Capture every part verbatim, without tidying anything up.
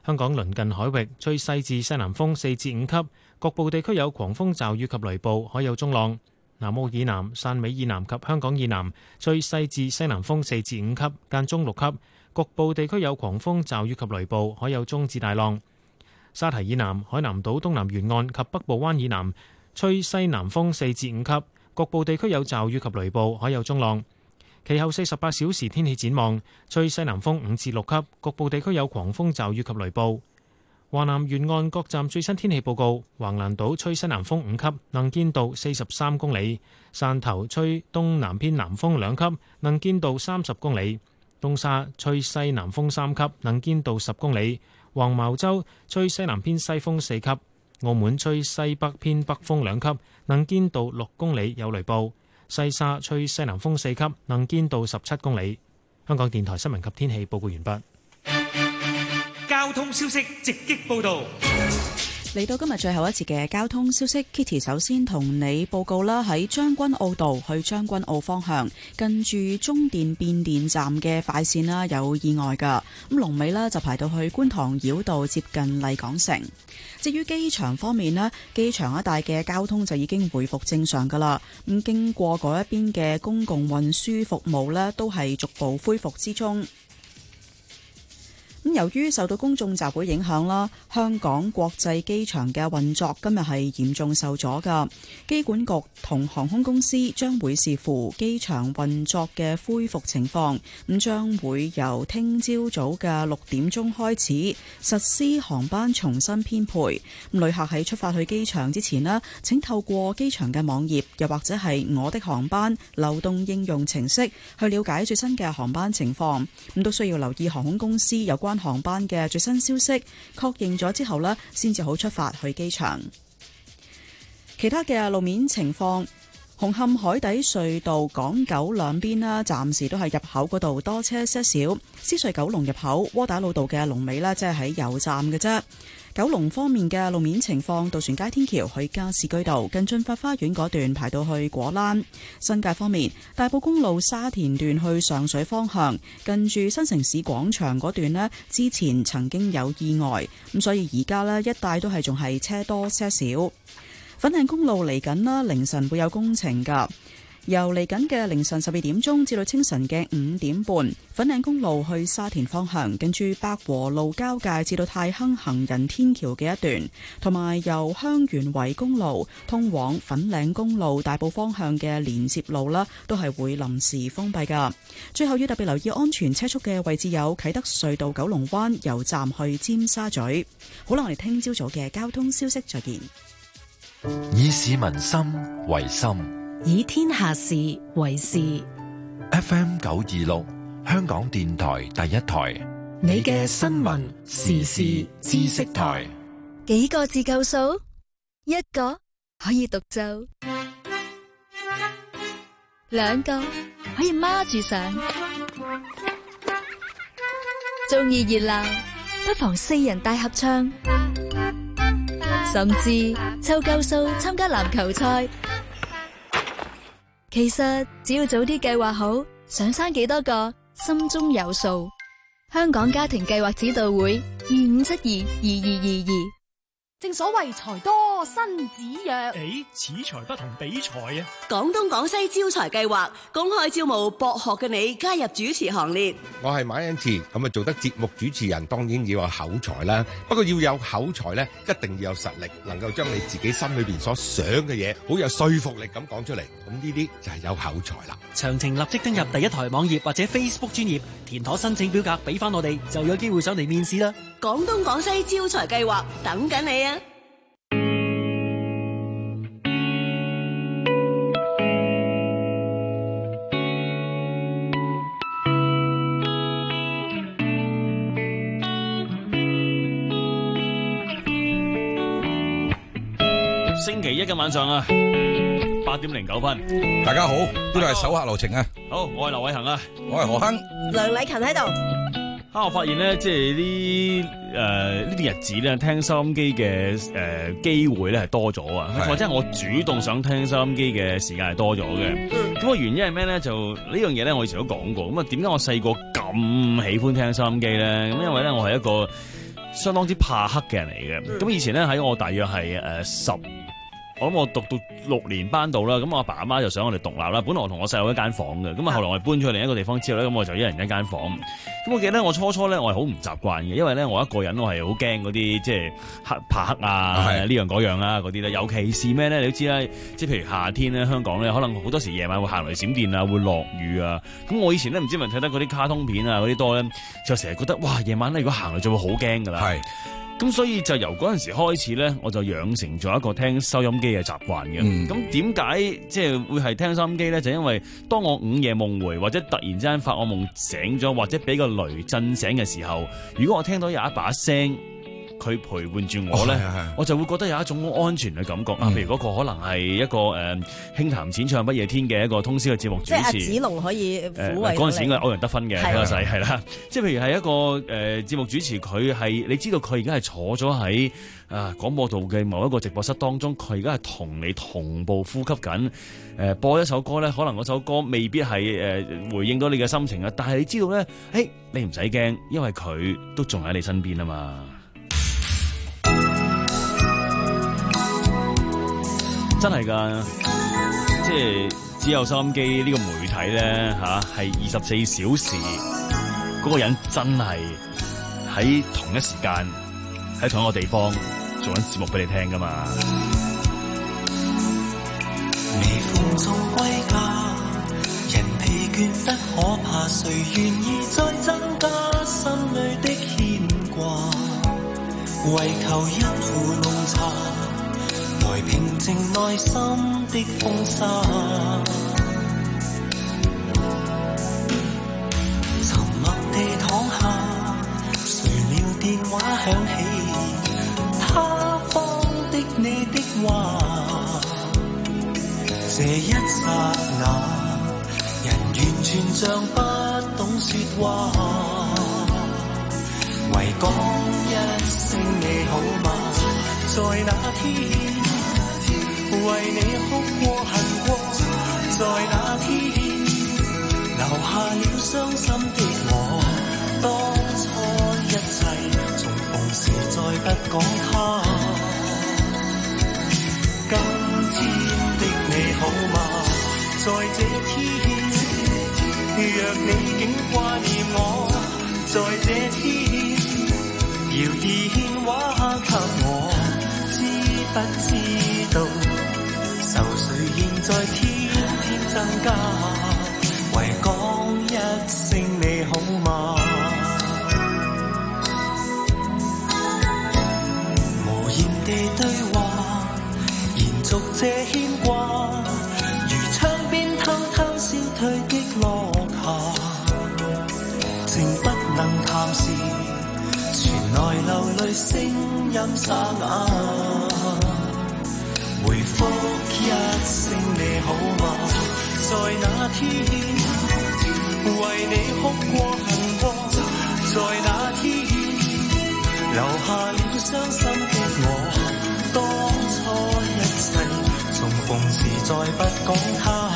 香港鄰近海域吹西至西南風四至五級，局部地區有狂風驟雨及雷暴，海有中浪。南澳以南、汕尾以南及香港以南吹西至西南風四至五級，間中六級，局部地區有狂風驟雨及雷暴，海有中至大浪。沙堤以南、海南島東南沿岸及北部灣以南吹西南風四至五級，局部地區有驟雨及雷暴，海有中浪。其後四十八小時天氣展望，吹西南風五至六級，局部地區有狂風驟雨及雷暴。華南沿岸各站最新天氣報告：橫瀾島吹西南風五級，能見度四十三公里；汕頭吹東南偏南風兩級，能見度三十公里；東沙吹西南風三級，能見度十公里；黃茅洲吹西南偏西風四級；澳門吹西北偏北風兩級，能見度六公里，有雷暴；西沙吹西南風四級，能見度十七公里。香港電台新聞及天氣報告完畢。 交通消息直擊報道。 嚟到今日最後一節嘅交通消息 ，Kitty 首先同你報告啦，喺將軍澳道去將軍澳方向，近住中電變電站嘅快線啦有意外噶，咁龍尾呢就排到去觀塘繞道接近麗港城。至於機場方面呢，機場一帶嘅交通就已經回復正常噶啦，咁經過嗰一邊嘅公共運輸服務呢，都係逐步恢復之中。咁由於受到公眾集會影響啦，香港國際機場嘅運作今日係嚴重受阻噶。機管局同航空公司將會視乎機場運作嘅恢復情況，咁將會由聽朝早嘅六點鐘開始實施航班重新編配。咁旅客喺出發去機場之前呢，請透過機場嘅網頁，又或者係我的航班流動應用程式去了解最新嘅航班情況。咁都需要留意航空公司有關航班嘅最新消息，確認咗之後呢，先至好出發去機場。其他嘅路面情況，紅磡海底隧道港九兩邊啦，暫時都係入口嗰度多車些少。獅隧九龍入口窩打老道嘅龍尾呢，即係喺油站嘅啫。九龍方面嘅路面情況，渡船街天橋去加士居道近駿發花園嗰段排到去果欄。新界方面，大埔公路沙田段去上水方向，近住新城市廣場嗰段呢，之前曾經有意外，咁所以而家呢，一帶都係仲係車多些少。粉嶺公路嚟緊啦，凌晨會有工程㗎。由嚟緊嘅凌晨十二點鐘至到清晨嘅五點半，粉嶺公路去沙田方向，跟住百和路交界至到太坑行人天橋嘅一段，同埋由香園圍公路通往粉嶺公路大埔方向嘅連接路啦，都係會臨時封閉噶。最後要特別留意安全車速嘅位置有啟德隧道九龍灣油站去尖沙咀。好啦，我哋聽朝早嘅交通消息再見。 以市民心為心， 以天下事為事。 F M 九二六，香港電台第一台， 你嘅新聞時事知識台。 幾個字夠數？一個可以獨奏，兩個可以孖住上。中意熱鬧，不妨四人大合唱，甚至湊夠數參加籃球賽。其實只要早啲計劃好，想生幾多個，心中有數。香港家庭計劃指導會二五七二二二二二。 正所謂財多身子弱， 誒，此財不同彼財啊！ 廣東廣西招財計劃公開招募博學嘅你加入主持行列。 我係馬恩賜，咁啊做得節目主持人，當然要有口才啦。不過要有口才咧，一定要有實力，能夠將你自己心裏邊所想嘅嘢，好有說服力咁講出嚟。咁呢啲就係有口才啦。 詳情立即登入第一台網頁或者 Facebook 專頁，填妥申請表格俾翻我哋，就有機會上嚟面試啦。 廣東廣西招財計劃等緊你啊！ 星期一嘅晚上啊，八點零九分， 大家好，呢度係手客留情啊。 好，我係劉偉恒啊， 我係何亨， 梁禮勤喺度。 啊，我發現咧，即係呢誒呢啲日子咧，聽收音機嘅誒機會咧係多咗啊，或者係我主動想聽收音機嘅時間係多咗嘅。咁個、嗯、原因係咩咧？就呢樣嘢咧，我以前都講過。咁啊，點解我細個咁喜歡聽收音機咧？咁因為咧，我係一個相當之怕黑嘅人嚟嘅。咁、嗯、以前咧喺我大約係誒十。我諗我讀到六年班度啦，咁我阿爸阿媽就想我哋獨立啦。本來我同我細佬一間房嘅，咁啊後來我哋搬咗去另一個地方之後咧，咁我就一人一間房。咁我記得我初初咧，我係好唔習慣嘅，因為咧我一個人我係好驚嗰啲即係黑怕黑啊呢樣嗰樣啊嗰啲咧，尤其是咩咧？你都知啦，即係譬如夏天咧，香港咧可能好多時夜晚會行雷閃電啊，會落雨啊。咁我以前咧唔知係咪睇得嗰啲卡通片啊嗰啲多咧，就成日覺得哇夜晚咧如果行雷就會好驚㗎啦。係。咁所以就由嗰陣時開始咧，我就養成咗一個聽收音機嘅習慣嘅。咁點解即係會係聽收音機咧？就因為當我午夜夢回或者突然之間發惡夢醒咗，或者俾個雷震醒嘅時候，如果我聽到有一把聲，佢陪伴住我咧，哦、我就會覺得有一種安全嘅感覺。啊、嗯，譬如嗰個可能係一個誒輕談淺唱不夜天嘅一個通宵嘅節目主持， 即係阿子龍可以撫慰嗰陣時應該係歐陽德芬嘅比較細係啦。即係譬如係一個誒、呃、節目主持，佢係你知道佢而家係坐咗喺啊廣播道嘅某一個直播室當中，佢而家係同你同步呼吸緊。誒、呃、播一首歌咧，可能嗰首歌未必係誒、呃、回應到你嘅心情啊，但係你知道咧，誒你唔使驚，因為佢都仲喺你身邊啊嘛。真係㗎，即係只有收音機呢個媒體咧嚇，係二十四小時嗰、那個人真係喺同一時間喺同一個地方做緊節目俾你聽㗎嘛。 微風中歸家，人疲倦得可怕，誰願意再增加心裏的牽掛？為求一壺濃茶，來平靜內心的風沙，沉默地躺下，誰料電話響起，他方的你的話，這一剎那，人完全像不懂說話，唯講一聲你好嗎？在那天為你哭過恨過，在那天留下了傷心的我，當初一切重逢時再不講他，今天的你好嗎？在這天若你竟掛念我，在這天搖電話給我，知不知道愁緒現在天天增加，唯講一聲你好嗎？無言地對話，延續這牽掛，如窗邊偷偷消退的落霞，情不能談時，傳來流淚聲音沙啞。回覆一聲你好嗎？在那天為你哭過恨過，在那天留下了傷心的我，當初一切重逢時再不講他，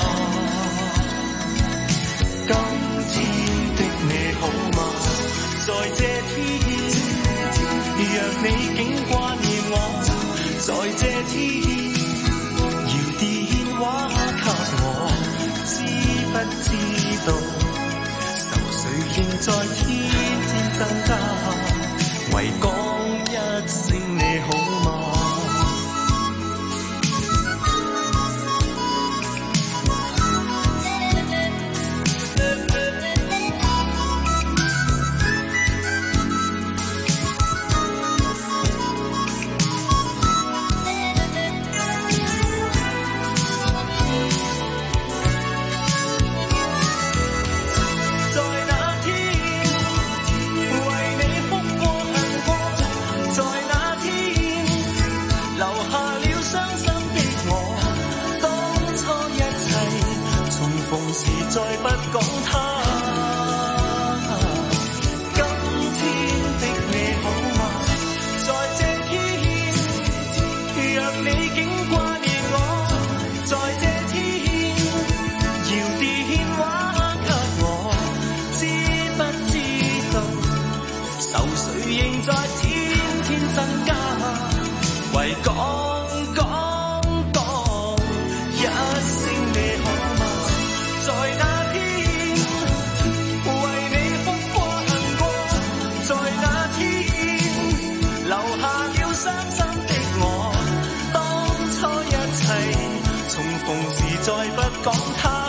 今天的你好嗎？在這天若你竟掛念我，在這天話給我，知不知道愁緒仍在天天增加，唯講一聲你好嗎？ 身家，為講講講一聲你好嗎？在那天為你哭過恨過，在那天留下了傷心的我，當初一切重逢時再不講他。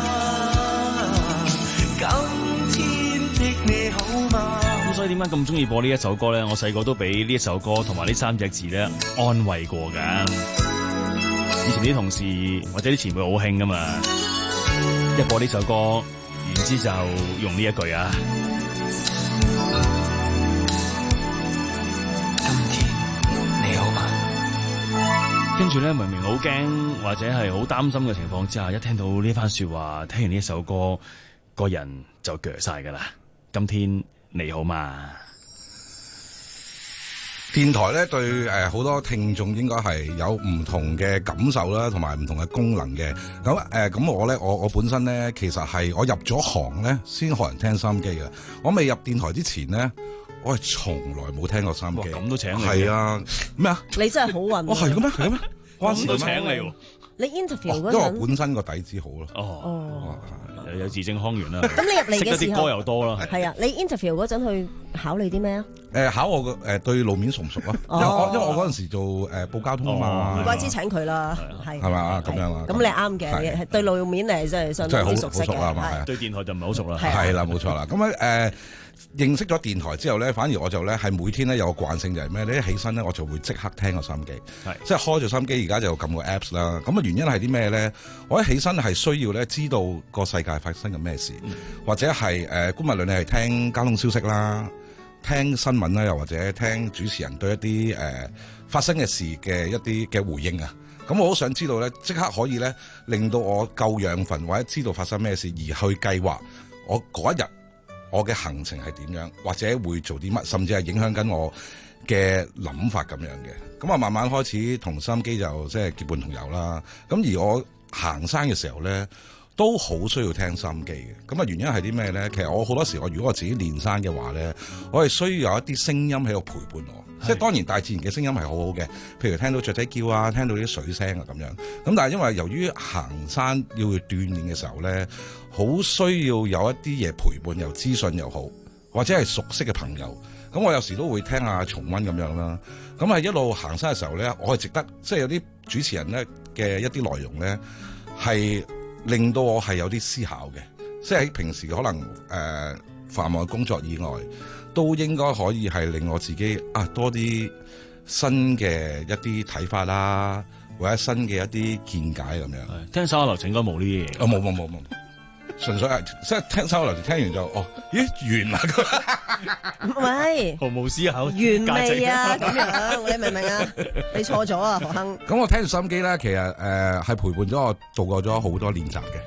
所以點解咁中意播呢一首歌咧？我細個都俾呢一首歌同埋呢三隻字咧安慰過㗎。以前啲同事或者啲前輩好興㗎嘛，一播呢首歌，然之就用呢一句啊。 今天你好嗎？ 跟住咧，明明好驚或者係好擔心嘅情況之下，一聽到呢番說話，聽完呢一首歌，個人就鋸晒㗎啦。今天你好嘛？ 電台咧對誒好多聽眾應該係有唔同嘅感受啦，同埋唔同嘅功能嘅。咁誒咁我咧，我我本身咧其實係我入咗行咧先學人聽收音機嘅。我未入電台之前咧，我係從來冇聽過收音機。 咁都請你？ 係啊，咩啊？ 你真係好運。 哦，係嘅咩？係嘅咩？ 咁都請你喎？ 你 interview 嗰陣， 因為我本身個底子好咯。 哦。 哦。 有字正腔圓啦。 咁你入嚟嘅時候，識得啲歌又多啦。 係啊，你 interview 嗰陣去考你啲咩啊？ 誒考我個誒對路面熟唔熟咯？因為我因為我嗰陣時做誒報交通啊嘛。 唔怪之請佢啦，係係嘛咁樣啊？ 咁你啱嘅，係對路面你真係相當之熟悉嘅。 係對電台就唔係好熟啦。 係啦，冇錯啦。咁咧誒認識咗電台之後咧，反而我就咧係每天咧有個慣性就係咩咧？一起身咧我就會即刻聽個收音機，即係開咗收音機，而家就撳個 Apps 啦。咁啊原因係啲咩咧？我一起身係需要咧知道個世界發生緊咩事，嗯、或者係誒，無論你係聽交通消息啦、聽新聞啦，又或者聽主持人對一啲誒、呃、發生嘅事嘅一啲嘅回應啊。咁我好想知道咧，即刻可以咧令到我夠養分，或者知道發生咩事，而去計劃我嗰一日我嘅行程係點樣，或者會做啲乜，甚至係影響緊我嘅諗法咁樣嘅。咁啊，慢慢開始同收音機就即係結伴同遊啦。咁而我行山嘅時候咧，都好需要聽收音機嘅。咁啊，原因係啲咩咧？其實我好多時我如果我自己練山嘅話咧，我係需要有一啲聲音喺度陪伴我。即係當然大自然嘅聲音係好好嘅，譬如聽到雀仔叫啊，聽到啲水聲啊咁樣。咁但係因為由於行山要去鍛鍊嘅時候咧，好需要有一啲嘢陪伴，又資訊又好，或者係熟悉嘅朋友。咁我有時都會聽下重溫咁樣啦。咁係一路行山嘅時候咧，我係值得即係有啲主持人咧嘅一啲內容咧，係令到我係有啲思考嘅。即係喺平時可能誒、呃、繁忙嘅工作以外，都應該可以係令我自己啊多啲新嘅一啲睇法啦，或者新嘅一啲見解咁樣。 聽手下留情應該冇呢啲嘢。 啊冇冇冇冇，純粹係即係聽手下留情，聽完就哦，咦完啦咁。 唔係， 毫無思考。 完未啊？咁樣你明唔明啊？你錯咗啊，何亨。 咁我聽住收音機咧，其實誒係、呃、陪伴咗我度過咗好多練習嘅。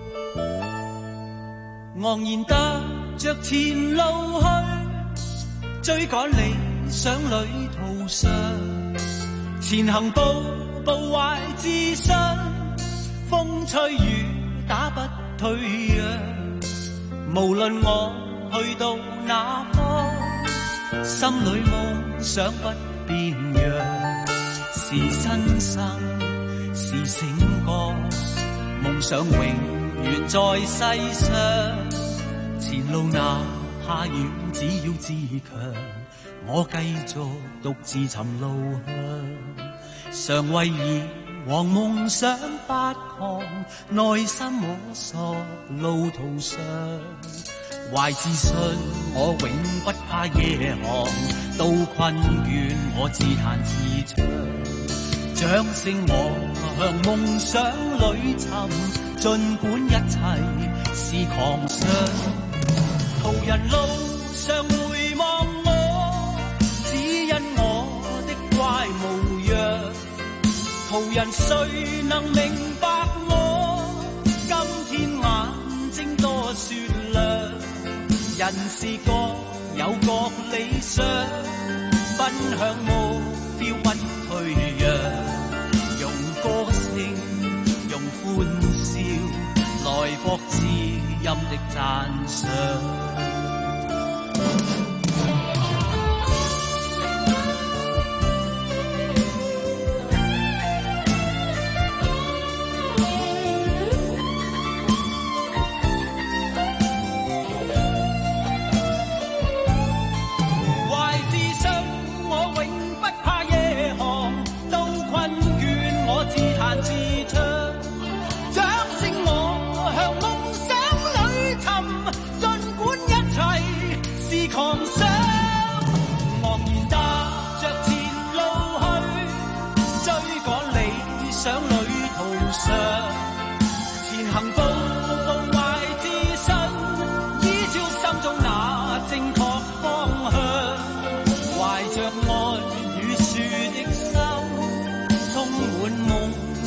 昂然踏着前路去，追趕理想旅途上，前行步步懷自信，風吹雨打不退讓。無論我去到哪方，心裏夢想不變樣。是新生，是醒覺，夢想永遠在世上。前路哪怕遠，只要自強，我繼續獨自尋路向。常為以往夢想發狂，內心摸索路途上，懷自信我永不怕夜航，到困倦我自彈自唱，掌聲我向夢想裏尋，儘管一切是狂想。途人路上回望我，只因我的怪模樣。途人誰能明白我？今天眼睛多雪亮，人是各有各理想，奔向目標不退讓。用歌聲，用歡笑，來博知音的讚賞。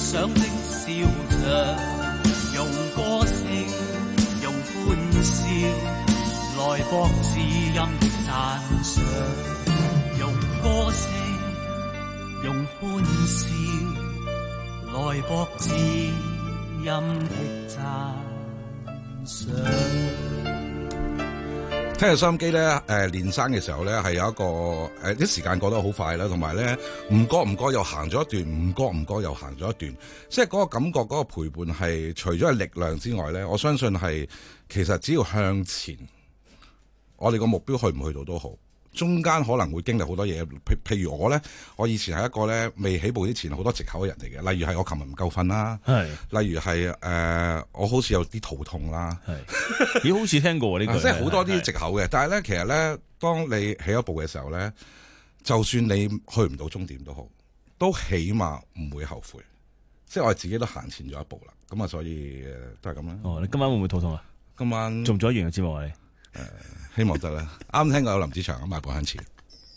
想的笑着，用歌聲，用歡笑，來博知音的讚賞。用歌聲，用歡笑，來博知音的讚賞。 聽日收音機咧，誒、呃、練生嘅時候咧，係有一個誒啲、呃、時間過得好快啦，同埋咧唔覺唔覺又行咗一段，唔覺唔覺又行咗一段，即係嗰個感覺，嗰、嗰個陪伴係除咗係力量之外咧，我相信係其實只要向前，我哋個目標去唔去到都好。中間可能會經歷好多嘢，譬譬如我咧，我以前係一個咧未起步之前好多藉口嘅人嚟嘅，例如係我琴日唔夠瞓啦，例如係誒、呃、我好似有啲肚痛啦， 咦好似聽過呢句， 即係好多啲藉口嘅。但係咧，其實咧，當你起一步嘅時候咧，就算你去唔到終點都好，都起碼唔會後悔。即係我自己都行前咗一步啦，咁啊，所以都係咁啦。 哦，你今晚會唔會肚痛啊？ 今晚做唔做一樣嘅節目啊？你？ 誒、呃，希望得啦。啱聽過有林子祥咁賣半慳錢。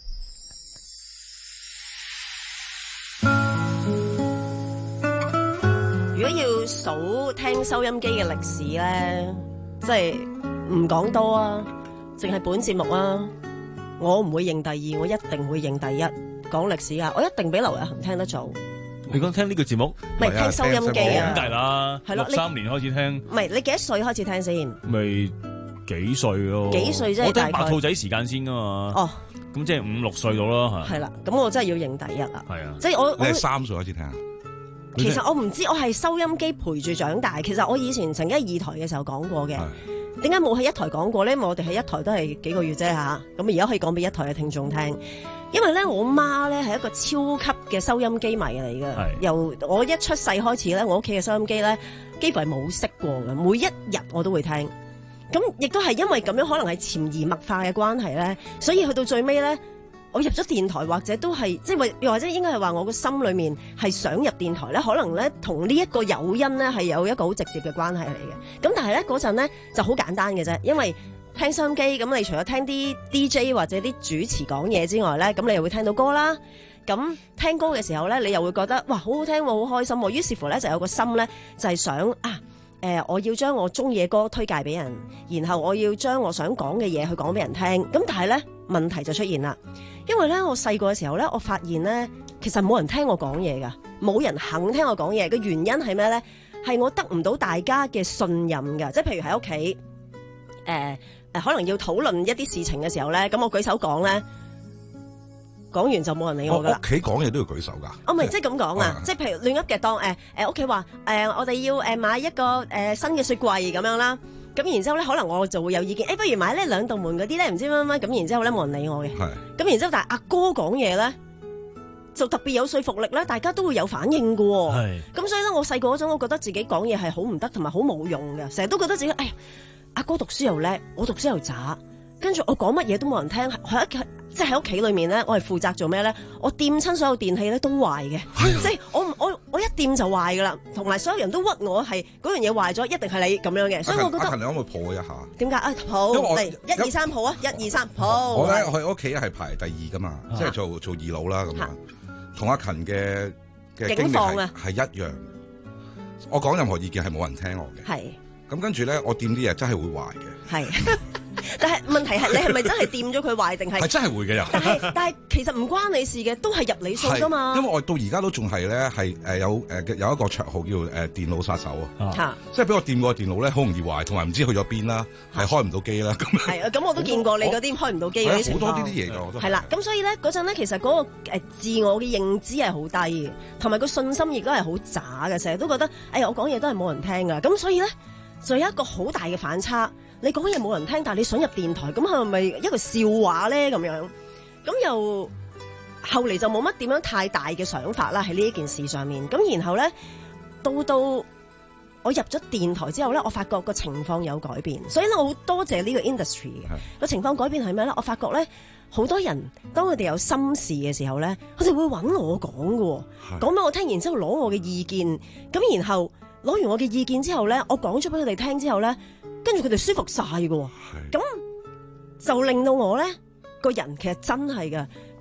如果要數聽收音機嘅歷史咧，即係唔講多啊，淨係本節目啊，我唔會認第二，我一定會認第一。講歷史啊，我一定比劉日恒聽得早。 你講聽呢個節目， 唔係聽收音機啊？ 咁大啦，係咯，三年開始聽。 唔係你幾多歲開始聽先？ 咪。幾歲咯？ 幾歲啫？ 我聽白兔仔時間先噶嘛。哦，咁即係五六歲到啦， 係。係啦，咁我真係要認第一啦。 係啊， 即係我。 你係三歲開始聽啊？ 其實我唔知，我係收音機陪住長大。其實我以前曾經喺二台嘅時候講過嘅。點解冇喺一台講過咧？因為我哋喺一台都係幾個月啫吓。咁而家可以講俾一台嘅聽眾聽。因為咧，我媽咧係一個超級嘅收音機迷嚟嘅。由我一出世開始咧，我屋企嘅收音機咧幾乎係冇熄過嘅，每一日我都會聽。咁亦都係因為咁樣，可能係潛移默化嘅關係咧，所以去到最尾咧，我入咗電台或者都係即係又或者應該係話我個心裏面係想入電台咧，可能咧同呢一個誘因咧係有一個好直接嘅關係嚟嘅。咁但係咧嗰陣咧就好簡單嘅啫，因為聽收音機咁，你除咗聽啲 D J 或者啲主持講嘢之外咧，咁你又會聽到歌啦。咁聽歌嘅時候咧，你又會覺得哇好好聽喎，好開心喎。於是乎咧就有個心咧就係想啊。誒、呃，我要將我中意嘅歌推介俾人，然後我要將我想講嘅嘢去講俾人聽。咁但係咧問題就出現啦，因為咧我細個嘅時候咧，我發現咧其實冇人聽我講嘢噶，冇人肯聽我講嘢嘅原因係咩咧？係我得唔到大家嘅信任噶，即係譬如喺屋企，誒、呃、誒，可能要討論一啲事情嘅時候咧，咁我舉手講咧。講完就冇人理我噶啦。 屋企講嘢都要舉手噶。 哦，唔係即係咁講啊，即係譬如亂噏嘅當誒誒屋企話誒我哋要誒買一個誒、呃、新嘅雪櫃咁樣啦。咁然之後咧，可能我就會有意見，誒、欸、不如買呢兩道門嗰啲咧，唔知乜乜咁。然之後咧冇人理我嘅。係。咁然之後，但係阿哥講嘢咧，就特別有說服力咧，大家都會有反應嘅。係。咁所以咧，我細個嗰陣，我覺得自己講嘢係好唔得，同埋好冇用嘅，成日都覺得自己，哎呀，阿哥讀書又叻，我讀書又渣，跟住我講乜嘢都冇人聽，喺一即係喺屋企裏面咧，我係負責做咩咧？我掂親所有電器咧都壞嘅，即係我我我一掂就壞噶啦，同埋所有人都屈我係嗰樣嘢壞咗，一定係你咁樣嘅，所以我覺得。阿勤，你可唔可以抱我一下？ 點解啊？抱嚟一二三抱啊！一二三抱。 我咧喺屋企係排第二噶嘛，啊、即係做做二佬啦咁樣，同阿勤嘅嘅經歷係係一樣。我講任何意見係冇人聽我嘅。係。咁跟住咧，我掂啲嘢真係會壞嘅。係。 但係問題係你係咪真係掂咗佢壞定係？ 係真係會嘅又。 但係但係其實唔關你事嘅，都係入你數噶嘛。 因為我到而家都仲係咧係誒有誒、呃、有一個綽號叫誒、呃、電腦殺手啊。啊即係俾我掂過電腦咧，好容易壞，同埋唔知去咗邊啦，係開唔到機啦。咁係啊，咁我都見過你嗰啲開唔到機嗰啲情況。 好多呢啲嘢㗎，我都係啦。 咁所以咧嗰陣咧，其實嗰個誒自我嘅認知係好低嘅，同埋個信心亦都係好渣嘅，成日都覺得哎呀我講嘢都係冇人聽㗎。咁所以咧就有一個好大嘅反差。你講嘢冇人聽，但係你想入電台，咁係咪一個笑話咧？咁樣，咁又後嚟就冇乜點樣太大嘅想法啦，喺呢一件事上面。咁然後咧，到到我入咗電台之後咧，我發覺個情況有改變，所以咧我好多謝呢個 industry 嘅個情況改變係咩咧？我發覺咧，好多人當佢哋有心事嘅時候咧，佢哋會揾我講嘅，講俾我聽，然之後攞我嘅意見，咁然後攞完我嘅意見之後咧，我講咗俾佢哋聽之後咧。跟住佢哋舒服晒嘅，咁就令到我咧個人其實真係嘅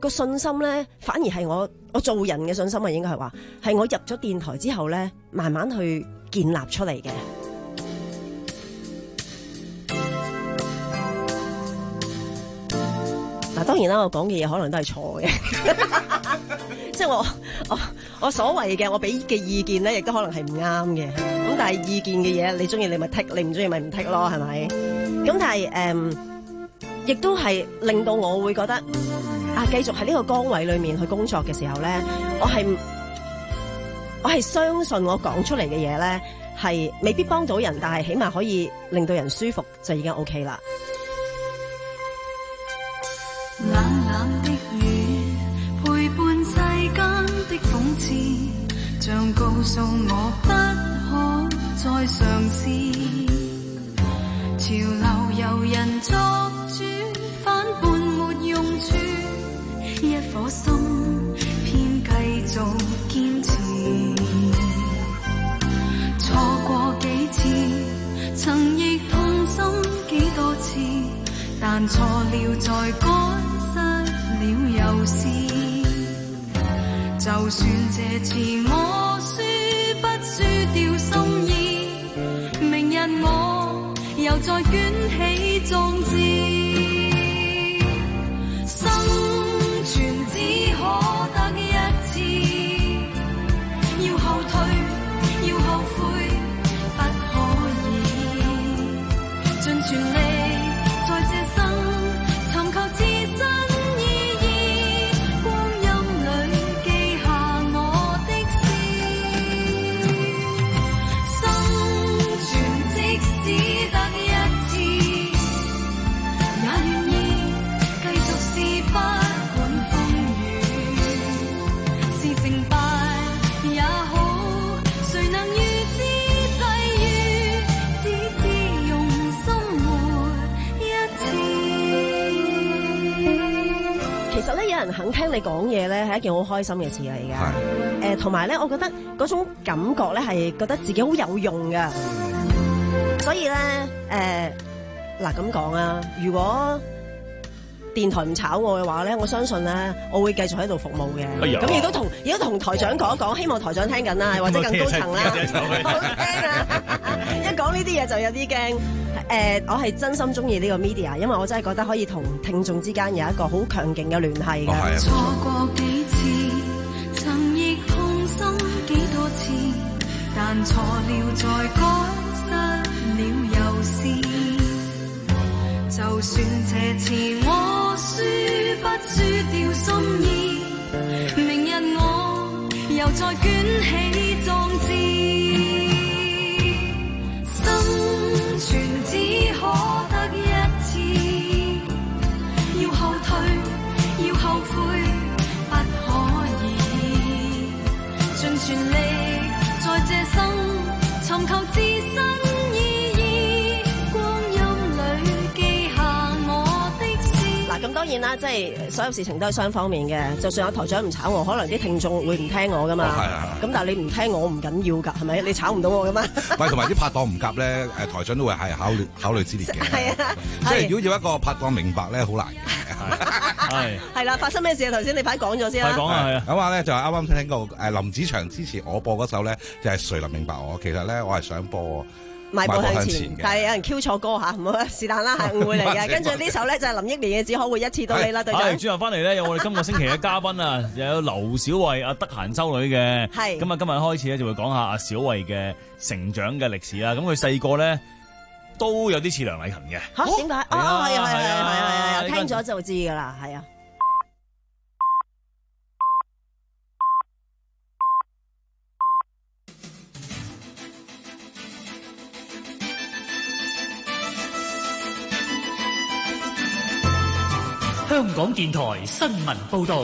個信心咧，反而係我我做人嘅信心啊，應該係話係我入咗電台之後咧，慢慢去建立出嚟嘅。嗱，當然啦，我講嘅嘢可能都係錯嘅，即係我我我所謂嘅我俾嘅意見咧，亦都可能係唔啱嘅。咁但係意見嘅嘢，你中意你咪剔，你唔中意咪唔剔咯，係咪？咁但係誒，亦都係令到我會覺得啊，繼續喺呢個崗位裏面去工作嘅時候咧，我係我係相信我講出嚟嘅嘢咧，係未必幫到人，但係起碼可以令到人舒服，就已經 OK 啦。 冷冷的雨陪伴世間的諷刺，像告訴我不可再嘗試。潮流由人作主，反叛沒用處，一顆心偏繼續堅持。錯過幾次，曾亦痛心幾多次，但錯了再改了又是，就算這次我輸不輸掉心意，明日我又再捲起壯志，生存只可得一次，要後退要後悔不可以，盡全力在這生尋求自身。肯聽你講嘢咧，係一件好開心嘅事嚟嘅。誒，同埋咧，我覺得嗰種感覺咧，係覺得自己好有用㗎。所以咧，誒嗱咁講啊，如果電台唔炒我嘅話咧，我相信咧，我會繼續喺度服務嘅。咁亦都同亦都同台長講一講，希望台長聽緊啦，或者更高層啦。好驚啊！一講呢啲嘢就有啲驚。誒、呃，我係真心中意呢個 media， 因為我真係覺得可以同聽眾之間有一個好強勁嘅聯繫嘅。錯過幾次，曾亦痛心幾多次，但錯了再改，失了又是。就算這次我輸不輸掉心意，明日我又再捲起壯志。生存只可得一次，要後退要後悔不可以，盡全力在這生尋求自身意義，光陰裏記下我的詩。嗱，咁當然啦，即係所有事情都係雙方面嘅，就算有台長唔炒我，可能啲聽眾會唔聽我噶嘛。係啊。咁但係你唔聽我唔緊要㗎，係咪？你炒唔到我噶嘛？喂，同埋啲拍檔唔夾咧，誒台長都會係考慮考慮之列嘅。係啊，即係如果要一個拍檔明白咧，好難嘅。係係啦，發生咩事啊？頭先你快講咗先啦。講啊，係啊。咁話咧就係啱啱聽過誒林子祥之前我播嗰首咧，就係誰能明白我？其實咧我係想播邁步向前，但係有人 Q 錯歌嚇，唔好是但啦，係誤會嚟嘅。跟住呢首咧就係林憶蓮嘅《只可會一次到你》啦，隊長。係轉頭翻嚟咧，有我哋今個星期嘅嘉賓啊，又有劉小慧啊，得閒修女嘅。係。咁啊，今日開始咧就會講下阿小慧嘅成長嘅歷史啦。咁佢細個咧都有啲似梁麗勤嘅。嚇？點解？哦，係啊係啊係啊係啊，聽咗就知㗎啦，係啊。 香港電台新聞報導，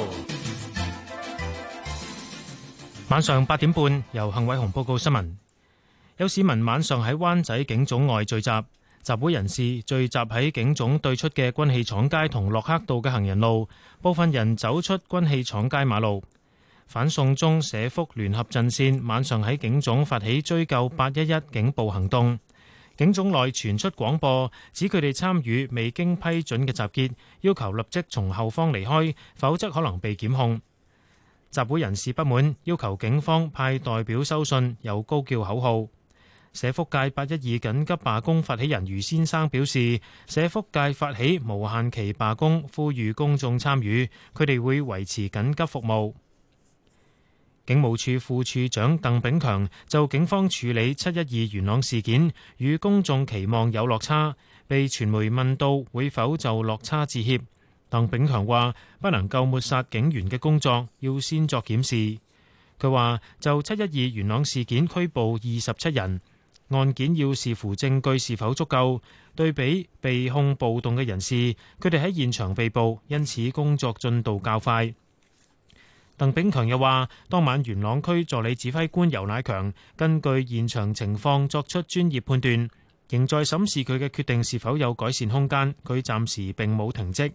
晚上八點半由幸偉雄報告新聞。有市民晚上喺灣仔警總外聚集，集會人士聚集喺警總對出嘅軍器廠街同洛克道嘅行人路，部分人走出軍器廠街馬路。反送中社福聯合陣線晚上喺警總發起追究八一一警暴行動。 警總內傳出廣播，指佢哋參與未經批准嘅集結，要求立即從後方離開，否則可能被檢控。集會人士不滿，要求警方派代表收信，又高叫口號。社福界八一二緊急罷工發起人余先生表示，社福界發起無限期罷工，呼籲公眾參與，佢哋會維持緊急服務。警務處副處長鄧炳強就警方處理七一二元朗事件與公眾期望有落差，被傳媒問到會否就落差致歉。鄧炳強話不能夠抹殺警員嘅工作，要先作檢視。佢話就七一二元朗事件拘捕二十七人，案件要視乎證據是否足夠，對比被控暴動嘅人士，佢哋喺現場被捕，因此工作進度較快。鄧炳強又話，當晚元朗區助理指揮官游乃強根據現場情況作出專業判斷，仍在審視佢嘅決定是否有改善空間，佢暫時並冇停職。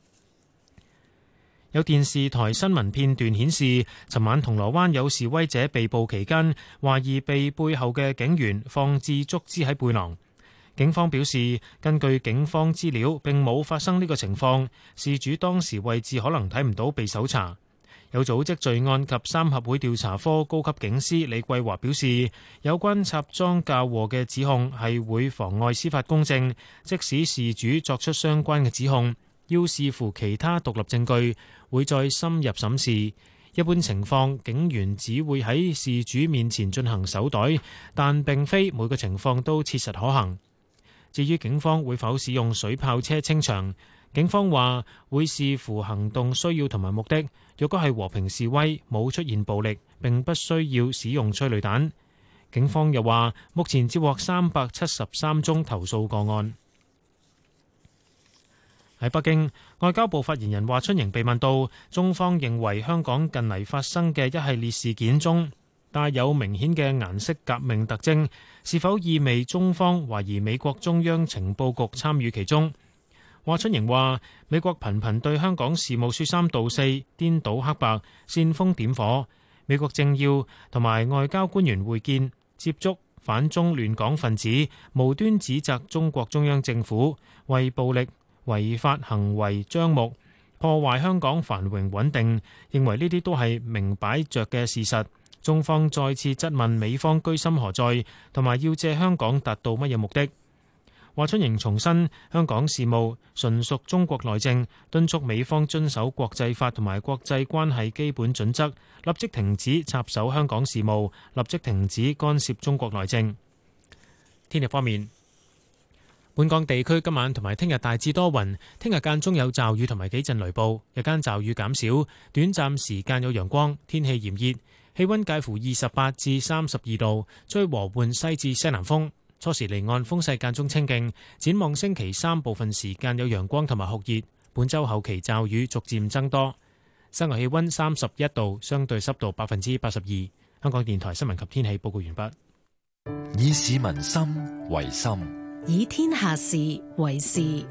有電視台新聞片段顯示，尋晚銅鑼灣有示威者被捕期間，懷疑被背後嘅警員放置竹枝喺背囊。警方表示，根據警方資料，並冇發生呢個情況，事主當時位置可能睇唔到被搜查。有組織罪案及三合會調查科高級警司李桂華表示，有關插贓嫁禍嘅指控係會妨礙司法公正，即使事主作出相關嘅指控，要視乎其他獨立證據，會再深入審視。一般情況，警員只會喺事主面前進行搜袋，但並非每個情況都切實可行。至於警方會否使用水炮車清場，警方話會視乎行動需要同埋目的。若果係和平示威，冇出現暴力，並不需要使用催淚彈。警方又話，目前接獲三百七十三宗投訴個案。喺北京，外交部發言人華春瑩被問到，中方認為香港近嚟發生嘅一系列事件中，帶有明顯嘅顏色革命特徵，是否意味中方懷疑美國中央情報局參與其中？華春瑩話：美國頻頻對香港事務說三道四、顛倒黑白、煽風點火。美國政要同埋外交官員會見、接觸反中亂港分子，無端指責中國中央政府為暴力、違法行為張目，破壞香港繁榮穩定，認為呢啲都係明擺着嘅事實。中方再次質問美方居心何在，同埋要借香港達到乜嘢目的？華春瑩重申，香港事務純屬中國內政，敦促美方遵守國際法同埋國際關係基本準則，立即停止插手香港事務，立即停止干涉中國內政。天氣方面，本港地區今晚同埋聽日大致多雲，聽日間中有驟雨同埋幾陣雷暴，日間驟雨減少，短暫時間有陽光，天氣炎熱，氣溫介乎二十八至三十二度，吹和緩西至西南風。初時離岸風勢間中清勁，展望星期三部分時間有陽光同埋酷熱，本週後期驟雨逐漸增多。室外氣溫三十一度，相對濕度百分之八十二。香港電台新聞及天氣報告完畢。 以市民心為心， 以天下事為事。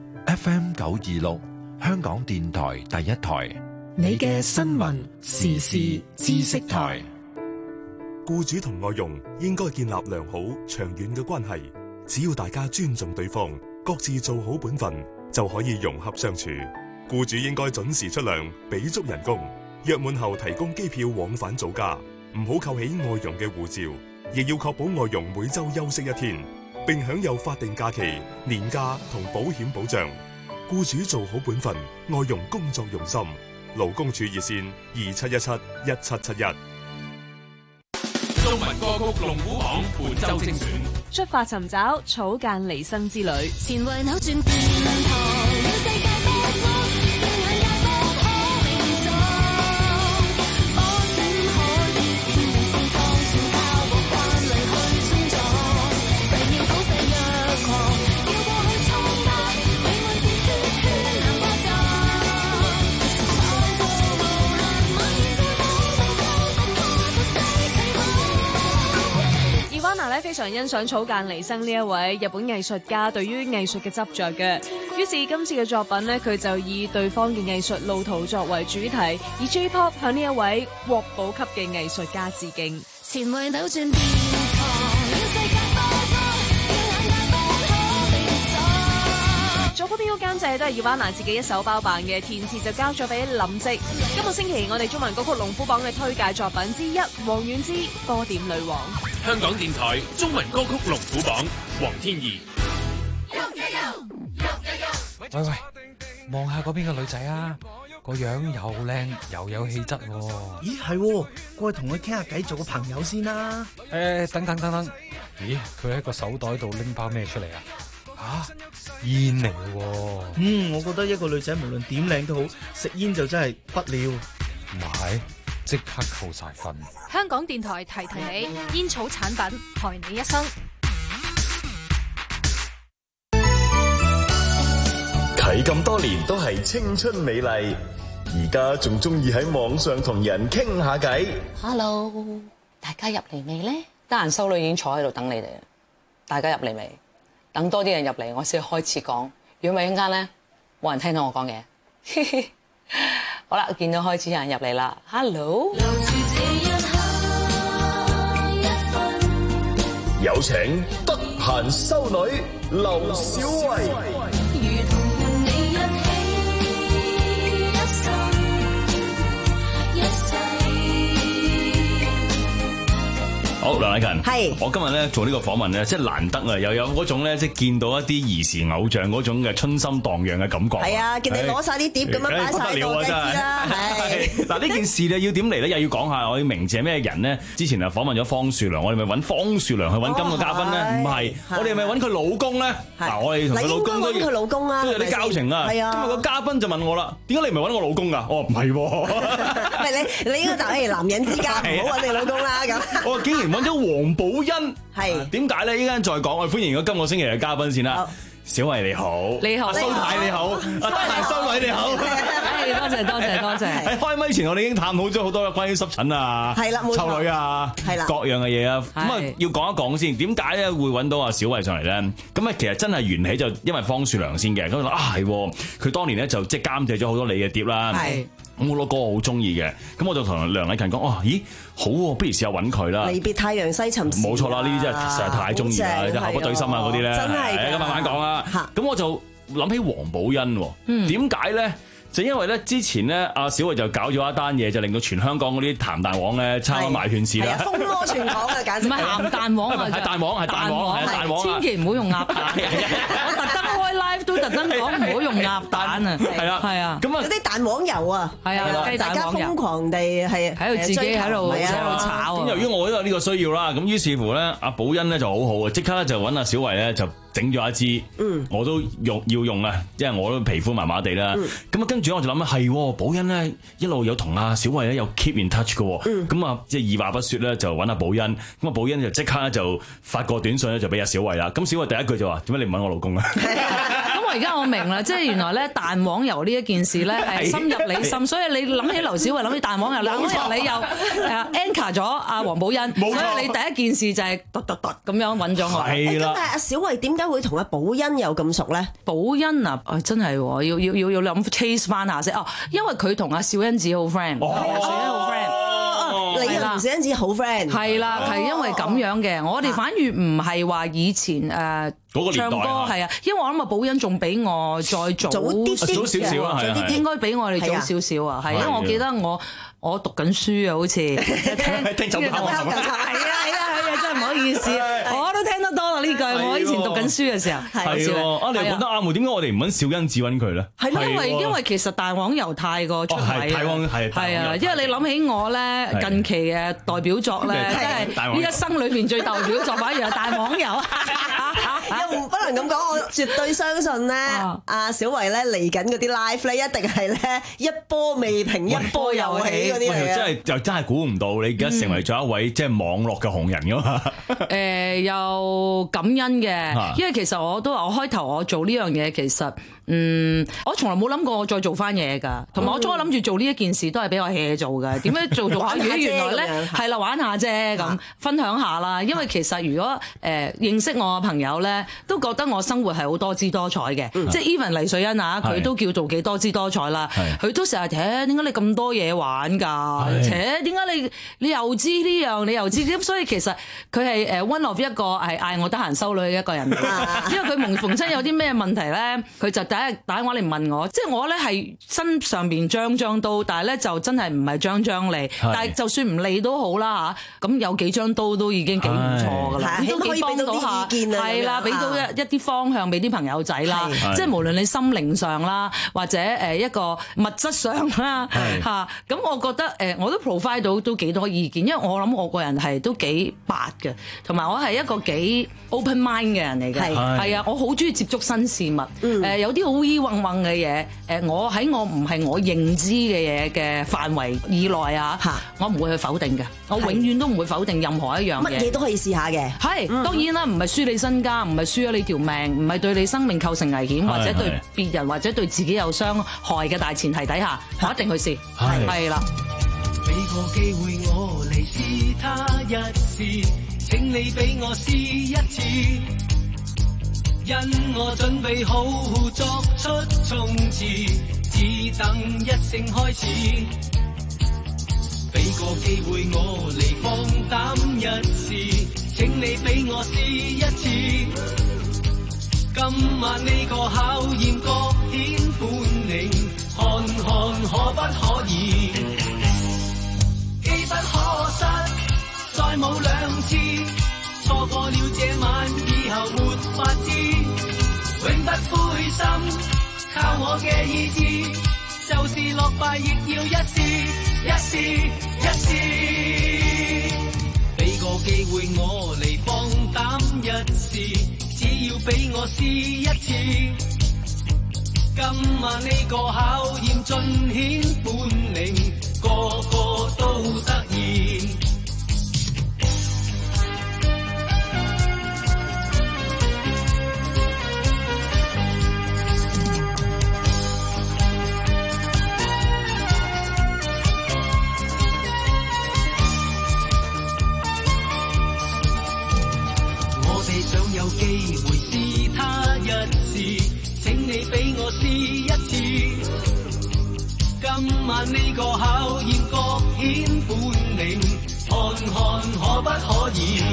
F M 九二六，香港電台第一台， 你嘅新聞時事知識台。 僱主同外傭應該建立良好長遠嘅關係，只要大家尊重對方，各自做好本分，就可以融合相處。僱主應該準時出糧，俾足人工，約滿後提供機票往返祖家，唔好扣起外傭嘅護照，亦要確保外傭每周休息一天，並享有法定假期、年假同保險保障。僱主做好本分，外傭工作用心。勞工處熱線二七一七一七七一。 中文歌曲龍虎榜本周精選， 出發尋找草間彌生之旅。 前為扭轉殿堂，讓世界不安，讓眼界不可名狀。我怎可以天命是創全靠無慣嚟去衝撞？誓要好誓若狂，要過去衝打，永遠別決圈難跨站。創造無限萬兆可到高得跨出世期望。 伊娃娜咧非常欣賞草間彌生呢一位日本藝術家對於藝術嘅執着嘅，於是今次嘅作品呢，佢就以對方嘅藝術路途作為主題，以 J-pop 向呢一位國寶級嘅藝術家致敬。 前為扭轉殿堂，讓世界不安，讓眼曲編曲監製都係葉灣娜自己一手包辦嘅，填詞就交咗俾林夕。今個星期我哋中文歌曲龍虎榜嘅推介作品之一，王菀之《歌點女王》。 香港電台中文歌曲龍虎榜，黃天怡。 喂喂，望下嗰邊個女仔啊，個樣又靚又有氣質喎。 咦係喎，過去同佢傾下偈，做個朋友先啦。 誒，等等等等，咦，佢喺個手袋度拎包咩出嚟啊？吓，煙嚟喎。 嗯，我覺得一個女仔無論點靚都好，食煙就真係不了。 唔係，即刻扣晒分。 香港電台提提你，煙草產品害你一生。 睇咁多年都係青春美麗，而家仲中意喺網上同人傾下偈。 Hello，大家入嚟未呢？得閒修女已經坐喺度等你哋啦。大家入嚟未？等多啲人入嚟，我先開始講。如果唔係一陣間咧，冇人聽到我講嘢。好啦，見到開始有人入嚟啦。Hello， 有請得閒修女劉小慧。 好，梁禮勤， 係我今日咧做呢個訪問咧，即係難得啊，又有嗰種咧，即係見到一啲兒時偶像嗰種嘅春心蕩漾嘅感覺。 係啊，見你攞晒啲碟咁樣擺晒喺度，梗係知啦。係嗱，呢件事咧要點嚟咧，又要講下我要明謝咩人咧？之前啊訪問咗方樹良，我哋咪揾方樹良去揾今個嘉賓咧？唔係，我哋咪揾佢老公咧。嗱，我哋同佢老公都佢老公啊， 都有啲交情啊。 係啊。 今日個嘉賓就問我啦，點解你唔係揾我老公㗎？我話唔係喎。 唔係你，你應該答係男人之間，唔好揾你老公啦咁。 我竟然揾咗黃寶欣， 係點解咧？依家再講，我歡迎咗今個星期嘅嘉賓先啦。小慧你好， 你好， 阿蘇太你好，阿得閒修女你好， 多謝多謝多謝。 喺開咪前我哋已經探討咗好多關於濕疹啊、 係啦、 臭女啊、 係啦、 各樣嘅嘢啊。咁啊要講一講先，點解咧會揾到阿小慧上嚟咧？咁啊其實真係緣起就因為方樹良先嘅。咁啊係，佢當年咧就即係監製咗好多你嘅碟啦。係。咁好多歌我好中意嘅，咁我就同梁禮勤講：哦，咦，好喎，不如試下揾佢啦。 離別太陽西沉時。冇錯啦，呢啲真係實在太中意啦，即係口不對心啊嗰啲咧。真係。咁慢慢講啦。咁我就諗起黃寶欣喎。點解咧？就因為咧，之前咧，阿小慧就搞咗一單嘢，就令到全香港嗰啲鹹蛋黃咧差唔多賣斷市啦。 風魔全港啊，簡直。 唔係鹹蛋黃啊， 係蛋黃，係蛋黃，係蛋黃。 千祈唔好用鴨蛋。我特登開 live 都特登講唔好用鴨蛋啊。係啦， 係啊。 咁啊，嗰啲蛋黃油啊， 係啊， 大家瘋狂地係喺度自己喺度喺度炒。 咁由於我都有呢個需要啦，咁於是乎咧，阿寶欣咧就好好啊，即刻咧就揾阿小慧咧就整咗一支，嗯、我都用要用啊，因為我都皮膚麻麻地啦。咁啊、嗯，跟住我就諗啊，係寶欣咧一路有同阿小慧咧有 keep in touch 嘅，咁啊、嗯，即係二話不說咧就揾阿寶欣，咁啊寶欣就即刻咧就發個短信咧就俾阿小慧啦。咁小慧第一句就話：點解你唔揾我老公啊？ 咁我而家我明啦，即係原來咧蛋黃油呢一件事咧係深入你心，所以你諗起劉小慧，諗起蛋黃油，諗起你又誒 anchor 咗阿黃寶欣，所以你第一件事就係突突突咁樣揾咗我。 係啦。 咁但係阿小慧點解會同阿寶欣有咁熟咧？ 寶欣啊，啊真係要要要要諗 chase 翻下先哦，因為佢同阿小欣子好 friend，係啊，小欣好 friend。 你同小欣子好 friend， 係啦，係因為咁樣嘅，我哋反而唔係話以前誒唱歌係啊，因為我諗啊，寶欣仲比我再早早啲早少少啊，係應該比我哋早少少啊，係因為我記得我我讀緊書啊，好似聽聽就跑， 係啊係啊係啊，真係唔好意思，我都聽得多啦呢句，我以前讀緊書嘅時候係喎，啊你又覺得啱喎？點解我哋唔揾小欣子揾佢咧？ 係因為因為其實蛋黃油太過出位啦，係啊，因為你諗起我咧近期嘅代表作咧，即係呢一生裏邊最代表作反而係蛋黃油。 又唔不能咁講，我絕對相信咧，阿小慧咧嚟緊嗰啲 live 咧，一定係咧一波未平一波又起嗰啲嚟嘅。 真係就真係估唔到，你而家成為咗一位即係網絡嘅紅人㗎嘛？ 誒，又感恩嘅，因為其實我都話我開頭我做呢樣嘢，其實嗯，我從來冇諗過我再做翻嘢㗎，同埋我初諗住做呢一件事都係俾我 hea 做嘅。點解做做下？如果原來咧係啦，玩下啫咁，分享下啦。因為其實如果誒認識我嘅朋友咧。 咧，都覺得我生活係好多姿多彩嘅。即係 even 黎瑞恩啊，佢都叫做幾多姿多彩啦。佢都成日睇點解你咁多嘢玩㗎？且點解你你又知呢樣，你又知咁？所以其實佢係誒 one of 一個係嗌我得閒修女嘅一個人。因為佢逢逢親有啲咩問題咧，佢就第一打電話嚟問我。即係我咧係身上邊張張刀，但係咧就真係唔係張張利。但係就算唔利都好啦嚇，咁有幾張刀都已經幾唔錯㗎啦，都幾幫到下。係啦，俾到一一啲方向俾啲朋友仔啦。即係無論你心靈上啦，或者誒一個物質上啦嚇，咁我覺得誒我都 provide 到都幾多意見，因為我諗我個人係都幾白嘅，同埋我係一個幾 open mind 嘅人嚟嘅。係啊，我好中意接觸新事物。誒有啲好烏混混嘅嘢，誒我喺我唔係我認知嘅嘢嘅範圍以內啊，我唔會去否定嘅。我永遠都唔會否定任何一樣嘢。 乜嘢都可以試下嘅。係當然啦，唔係輸你身家，唔係輸咗你條命，唔係對你生命構成危險，或者對別人或者對自己有傷害嘅大前提底下，我一定去試。係係啦。 俾個機會我嚟試他一試，請你俾我試一次，因我準備好作出衝刺，只等一聲開始。俾個機會我嚟放膽一試，請你俾我試一次。今晚呢個考驗各顯本領，看看可不可以？機不可失，再冇兩次，錯過了這晚以後沒法知，永不灰心，靠我嘅意志，就是落敗亦要一試，一試，一試。俾個機會我嚟放膽一試，只要俾我試一次。今晚呢個考驗盡顯本領，個個都得意。我哋想有機會試他一試，請你俾我試一次。今晚呢個考驗各顯本領，看看可不可以？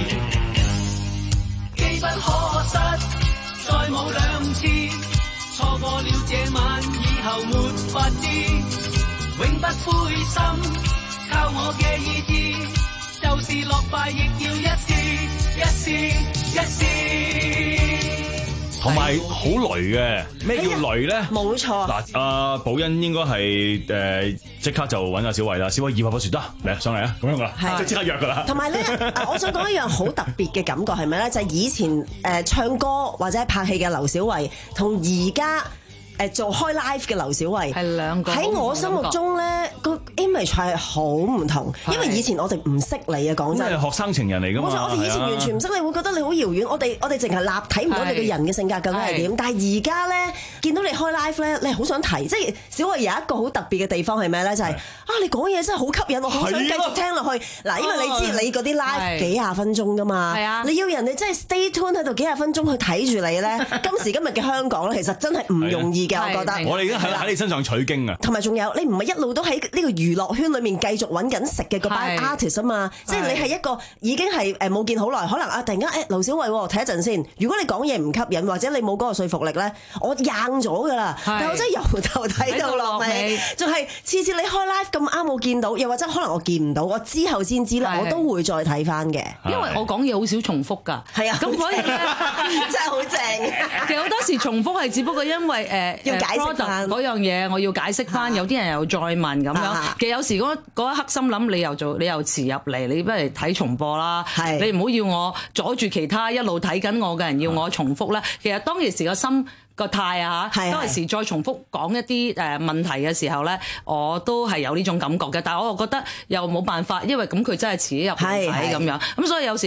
機不可失，再冇兩次，錯過了這晚以後沒法知，永不灰心，靠我嘅意志，就是落敗亦要一試，一試，一試。 同埋好雷嘅，咩叫雷咧？ 冇錯。 嗱，阿寶欣應該係誒即刻就揾阿小慧啦，小慧二百個船得嚟上嚟啊，咁樣噶啦，即係即刻約噶啦。 同埋咧，我想講一樣好特別嘅感覺係咪咧？就係、是、以前誒、呃、唱歌或者拍戲嘅劉小慧，同而家誒做開 live 嘅劉小慧係兩個。喺我心目中咧，個 image 係好唔同，因為以前我哋唔識你啊，講真。 咁係學生情人嚟㗎嘛。冇錯， 我哋以前完全唔識你，會覺得你好遙遠。我哋我哋淨係立睇唔到你嘅人嘅性格究竟係點。但係而家咧，見到你開 live 咧，你係好想提。即係小慧有一個好特別嘅地方係咩咧？就係、是、啊，你講嘢真係好吸引我，好想繼續聽落去。嗱，因為你知你嗰啲 live 幾廿分鐘㗎嘛，你要人哋真係 stay tune 喺度幾廿分鐘去睇住你咧。今時今日嘅香港咧，其實真係唔容易嘅，我覺得。 我哋而家喺喺你身上取經啊！ 同埋仲有，你唔係一路都喺呢個娛樂圈裏面繼續揾緊食嘅嗰班 artist 啊嘛，即係你係一個已經係誒冇見好耐，可能啊突然間誒劉小慧睇一陣先。如果你講嘢唔吸引，或者你冇嗰個說服力咧，我硬咗㗎啦。但係我真係由頭睇到落尾，仲係次次你開 live 咁啱冇見到，又或者可能我見唔到，我之後先知咧，我都會再睇翻嘅。 因為我講嘢好少重複㗎，係啊，咁所以咧真係好正。 其實好多時重複係只不過因為誒要解釋翻嗰樣嘢，我要解釋翻，有啲人又再問咁樣。其實有時嗰嗰一刻心諗，你又做你又遲入嚟，你不如睇重播啦。你唔好要我阻住其他一路睇緊我嘅人，要我重複啦。其實當其時個心個態啊嚇，當其時再重複講一啲誒問題嘅時候咧，我都係有呢種感覺嘅。但係我又覺得又冇辦法，因為咁佢真係遲入嚟睇咁樣。咁所以有時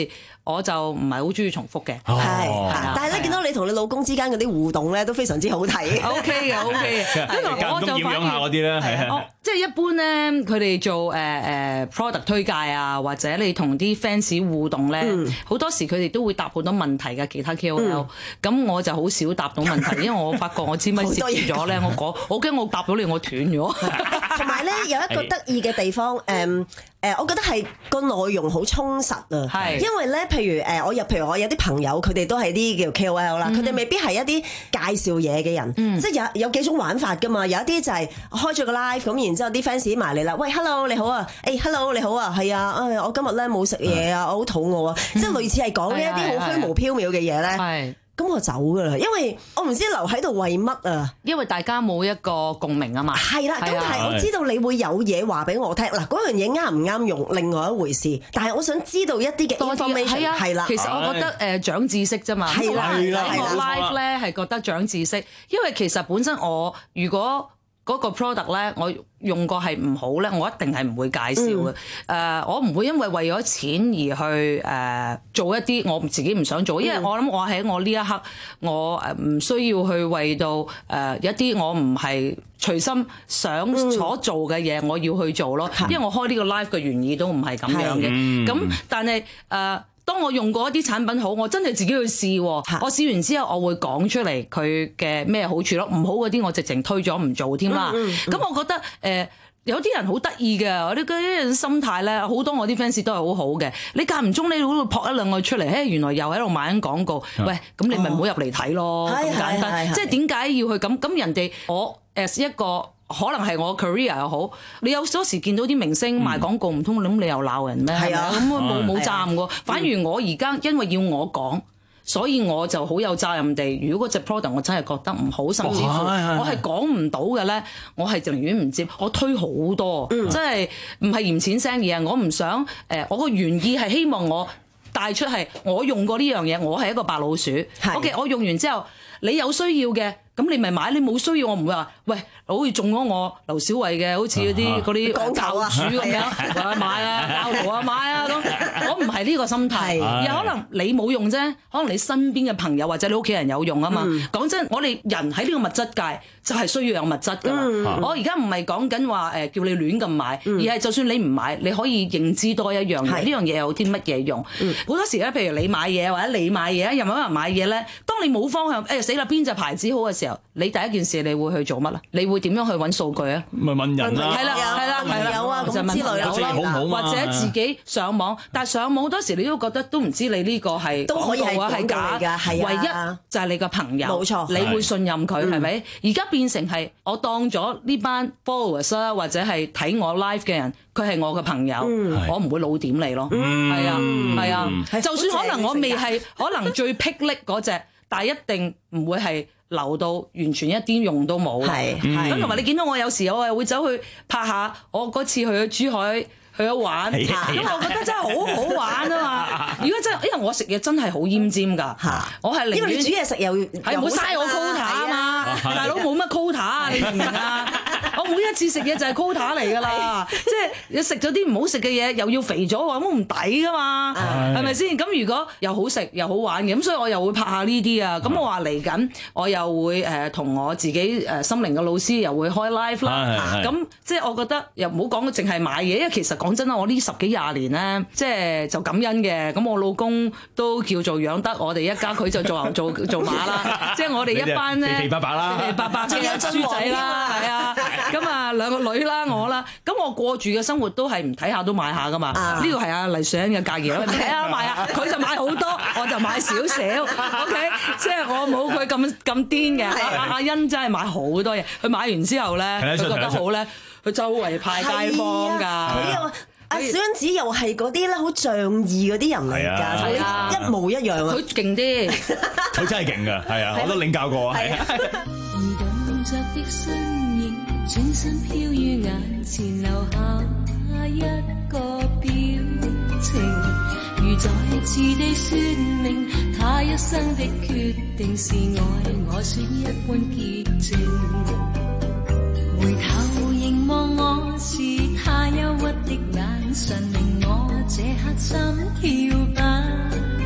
我就唔係好中意重複嘅。 係，但係咧見到你同你老公之間嗰啲互動咧都非常之好睇。 O K 嘅 O K 嘅，因為我就點樣下嗰啲咧係。 即係一般咧，佢哋做誒誒 product 推介啊，或者你同啲 fans 互動咧，好多時佢哋都會答好多問題嘅其他 K O L。咁我就好少答到問題，因為我發覺我支咪攝住咗咧，我講我驚我答到你我斷咗。 同埋咧有一個得意嘅地方，誒誒，我覺得係個內容好充實啊。係，因為咧，譬如誒，我有譬如我有啲朋友，佢哋都係啲叫 K O L 啦，佢哋未必係一啲介紹嘢嘅人，即係有有幾種玩法㗎嘛。有一啲就係開咗個 live 咁，然之後啲 fans 埋嚟啦，喂 hello 你好啊，誒 hello 你好啊，係啊，誒我今日咧冇食嘢啊，我好肚餓啊，即係類似係講呢一啲好虛無縹緲嘅嘢咧。咁我走噶啦，因為我唔知留喺度為乜啊。 因為大家冇一個共鳴啊嘛。係啦，咁但係我知道你會有嘢話俾我聽。嗱，嗰樣嘢啱唔啱用，另外一回事。但係我想知道一啲嘅 information。係啦，其實我覺得誒長知識啫嘛。 係啦，係啦， 我 live 咧係覺得長知識，因為其實本身我如果嗰個 product 咧，我用過係唔好咧，我一定係唔會介紹嘅。誒、嗯呃，我唔會因為為咗錢而去誒、呃、做一啲我自己唔想做，因為我諗我喺我呢一刻，我誒唔需要去為到誒、呃、一啲我唔係隨心想所做嘅嘢，我要去做咯。嗯、因為我開呢個 live 嘅原意都唔係咁樣嘅。咁、嗯、但係誒。呃當我用過一啲產品好，我真係自己去試，我試完之後，我會講出嚟佢嘅咩好處咯。唔好嗰啲我直情推咗唔做添啦。咁、嗯嗯、我覺得誒、呃、有啲人好得意嘅，我啲嗰啲心態咧，好多我啲 fans 都係好好嘅。你間唔中你會撲一兩個出嚟，誒原來又喺度賣緊廣告。嗯、喂，咁你咪唔好入嚟睇咯，咁、哦、簡單。即係點解要去咁？咁人哋我 as 一個。可能係我 career 又好，你有時見到啲明星賣廣告唔通，咁你又鬧人咩？係啊，咁冇冇責任喎。反而我而家因為要我講，所以我就好有責任地。如果嗰隻 product 我真係覺得唔好，甚至乎我係講唔到嘅咧，我係寧願唔接。我推好多，嗯、真係唔係嫌錢聲嘢。我唔想誒，我個原意係希望我帶出係我用過呢樣嘢，我係一個白老鼠。OK，我用完之後，你有需要嘅。咁你咪買，你冇需要我唔會話，喂，好似中咗我劉小慧嘅，好似嗰啲嗰啲教主咁樣，話買啊，教徒啊買啊咁，我唔係呢個心態，又可能你冇用啫，可能你身邊嘅朋友或者你屋企人有用啊嘛。講、嗯、真，我哋人喺呢個物質界就係需要有物質㗎啦。嗯、我而家唔係講緊話誒叫你亂咁買，嗯、而係就算你唔買，你可以認知多一樣嘢，呢樣嘢有啲乜嘢用。好、嗯、多時咧，譬如你買嘢或者你買嘢，任何人買嘢咧，當你冇方向，誒、哎、死啦邊隻牌子好嘅時候，你第一件事你會去做乜啦？你會點樣去揾數據啊？ 咪問人啦， 係啦，係啦，係啦，有啊，咁之類啦，或者自己上網，但係上網好多時你都覺得都唔知你呢個係都可以係係假㗎，係啊， 唯一就係你個朋友， 冇錯， 你會信任佢係咪？而家變成係我當咗呢班 followers 啦，或者係睇我 live 嘅人，佢係我嘅朋友，我唔會老點你咯，係啊，係啊，就算可能我未係可能最霹靂嗰隻，但係一定唔會係。流到完全一啲用都冇，係咁同埋你見到我有時我係會走去拍下，我嗰次去咗珠海去咗玩，咁我覺得真係好好玩啊嘛！如果真係，因為我食嘢真係好奄尖㗎，我係寧願因為你煮嘢食又係唔好嘥我 quota 啊嘛，大佬冇乜 quota 啊，你明唔明啊？我每一次食嘢就係 quota 嚟㗎啦，即係你食咗啲唔好食嘅嘢，又要肥咗，咁唔抵㗎嘛，係咪先？咁如果又好食又好玩嘅，咁所以我又會拍下呢啲啊。咁我話嚟緊，我又會誒同我自己誒心靈嘅老師又會開 live 啦。咁即係我覺得又唔好講淨係買嘢，因為其實講真啦，我呢十幾廿年咧，即係就感恩嘅。咁我老公都叫做養得我哋一家，佢就做牛做做馬啦。即係我哋一班咧， 肥肥白白啦， 肥肥白白嘅豬仔啦，係啊。咁啊兩個女啦，我啦，咁我過住嘅生活都係唔睇下都買下噶嘛。呢個係阿黎瑞恩嘅格言咯，睇下買下，佢就買好多，我就買少少。OK， 即係我冇佢咁咁癲嘅。阿阿欣真係買好多嘢，佢買完之後咧，佢覺得好咧，佢周圍派街坊㗎。 阿小欣子又係嗰啲咧，好仗義嗰啲人嚟㗎，同你一模一樣啊！ 佢勁啲， 佢真係勁㗎，係啊，我都領教過啊，係啊。 動着的身影，轉身飄於眼前，留下一個表情，如再次地説明，他一生的決定是愛我雪一般潔淨。回頭凝望我時，他憂鬱的眼神令我這刻心跳不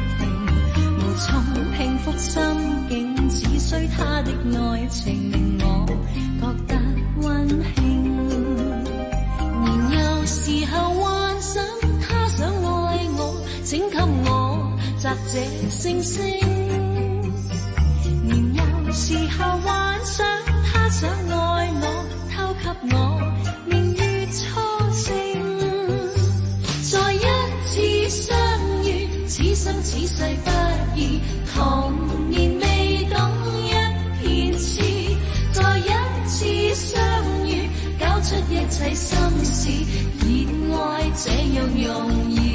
摘這星星。年幼時候幻想他想愛我，偷給我明月初升。再一次相遇，此生此世不易，童年未懂一片痴。再一次相遇，交出一切心事，熱愛這樣容易。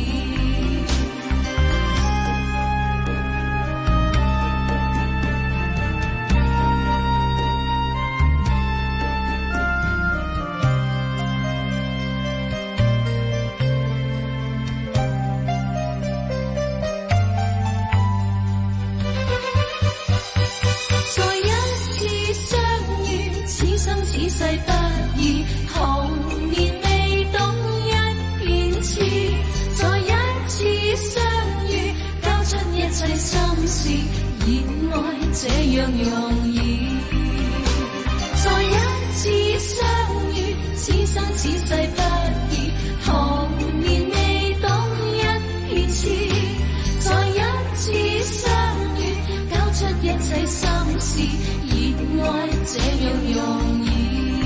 這樣容易，再一次相遇，此生此世不易，童年未懂一片痴，再一次相遇，交出一切心事，熱愛這樣容易。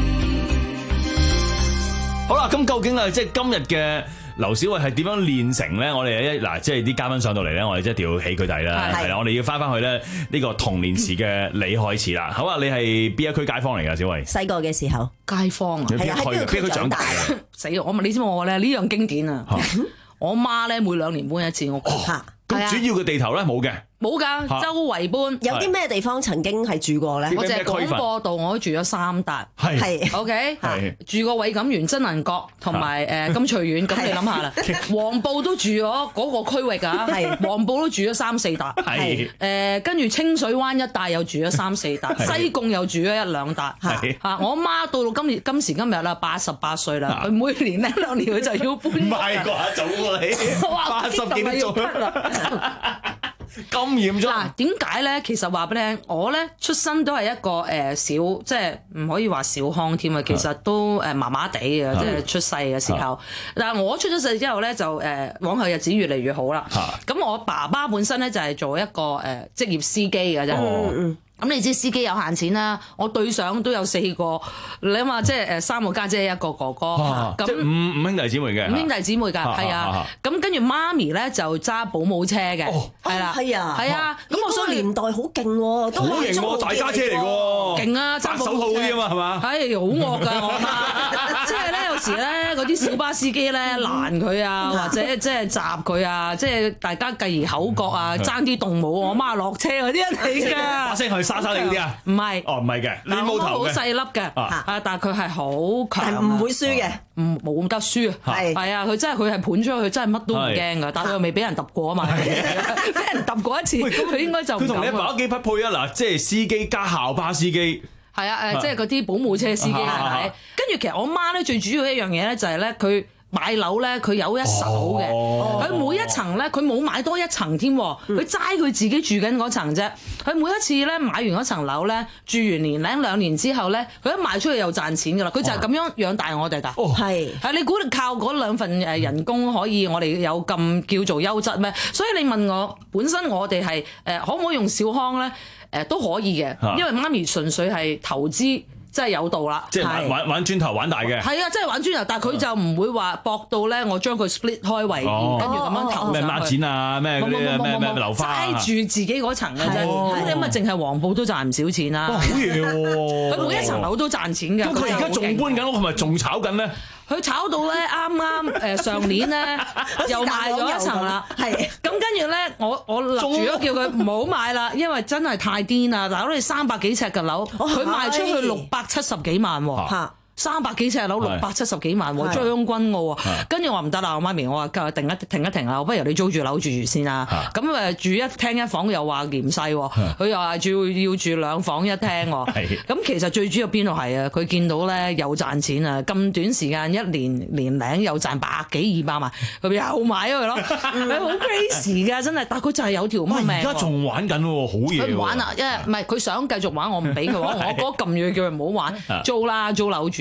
好啦，咁究竟啊，即係今日嘅劉小慧係點樣練成咧？我哋一嗱，即係啲嘉賓上到嚟咧，我哋即係一定要起佢底啦，係啦，我哋要翻翻去咧呢個童年時嘅你開始啦。好啊，你係邊一區街坊嚟㗎？小慧細個嘅時候， 街坊啊， 係啊，喺邊個區長大啊？ 死我咪你知我咧呢樣經典啊！我媽咧每兩年搬一次屋企， 咁主要嘅地頭咧冇嘅。 冇㗎，周圍搬。 有啲咩地方曾經係住過咧？ 我淨係廣播道，我都住咗三笪。 係 ，OK，住過偉錦園、真人閣同埋誒金翠苑。咁你諗下啦，黃埔都住咗嗰個區域㗎，黃埔都住咗三四笪。係誒，跟住清水灣一帶又住咗三四笪，西貢又住咗一兩笪。係嚇，我媽到到今年今時今日啦，八十八歲啦，佢每年呢兩年佢就要搬。 唔係啩，早喎你八十幾都做啦。咁嚴重嗱？點解咧？其實話俾你聽，我咧出身都係一個誒、呃、小，即係唔可以話小康添啊。其實都誒麻麻地嘅，即係出世嘅時候。但係我出咗世之後咧，就誒、呃、往後日子越嚟越好啦。咁我爸爸本身咧就係做一個誒、呃、職業司機嘅啫。哦嗯咁你知司機有限錢啦，我對上都有四個，你諗下即係誒三個家姐一個哥哥， 咁五五兄弟姊妹嘅， 五兄弟姊妹㗎，係啊，咁跟住媽咪咧就揸保姆車嘅，係啦，係啊，係啊，咁我嗰個年代好勁喎，都好型喎，大家姐嚟喎， 勁啊， 揸手套嗰啲啊嘛，係嘛？ 係好惡㗎我媽，即係咧有時咧嗰啲小巴司機咧攔佢啊，或者即係閘佢啊，即係大家繼而口角啊，爭啲動武，我媽落車嗰啲人嚟㗎， 把聲去。沙沙嚟嗰啲啊？ 唔係， 哦唔係嘅，你冇頭嘅， 好細粒嘅，啊！但係佢係好強， 唔會輸嘅， 唔冇得輸啊！係係啊！佢真係佢係盤出去，佢真係乜都唔驚㗎。但係佢又未俾人揼過啊嘛，俾人揼過一次，佢應該就佢同你爸幾匹配啊？嗱，即係司機加校巴司機， 係啊誒，即係嗰啲保姆車司機係咪？跟住其實我媽咧最主要一樣嘢咧就係咧佢。買樓咧，佢有一手嘅，佢、哦、每一層咧，佢冇買多一層添，佢齋佢自己住緊嗰層啫。佢每一次咧買完嗰層樓咧，住完年零兩年之後咧，佢一賣出去又賺錢噶啦。佢就係咁樣養大我哋㗎。係係、哦、你估靠嗰兩份誒人工可以我哋有咁叫做優質咩？所以你問我本身我哋係誒可唔可以用小康咧？誒、呃、都可以嘅，因為媽咪純粹係投資。真係有道啦， 即係玩玩玩磚頭玩大嘅， 係啊，真係玩磚頭，但係佢就唔會話搏到咧，我將佢 split 開為，跟住咁樣投咩孖錢啊，咩嗰啲咩咩樓花， 齋住自己嗰層嘅啫，咁你咁啊，淨係黃埔都賺唔少錢啦， 好嘢喎！ 佢每一層樓都賺錢㗎。 咁佢而家仲搬緊屋，係咪仲炒緊咧？ 佢炒到咧，啱啱誒上年咧又賣咗一層啦，係咁跟住咧，我我立住咗叫佢唔好買啦，因為真係太癲啦！嗱，我哋三百幾尺嘅樓，佢賣出去六百七十幾萬喎。三百幾尺樓六百七十幾萬喎，將軍澳啊！跟住我話唔得啦，我媽咪我話停一停一停啦，不如你租住樓住住先啦。咁誒住一廳一房又話嫌細喎，佢又話住要住兩房一廳喎。咁其實最主要邊度係啊？佢見到咧又賺錢啊！咁短時間一年年零又賺百幾二百萬，佢又買咗佢咯。係好 crazy 㗎，真係！但佢就係有條咁嘅命。 而家仲玩緊喎，好嘢！ 佢唔玩啊，因為唔係佢想繼續玩，我唔俾佢玩。我嗰撳住叫佢唔好玩，租啦租樓住。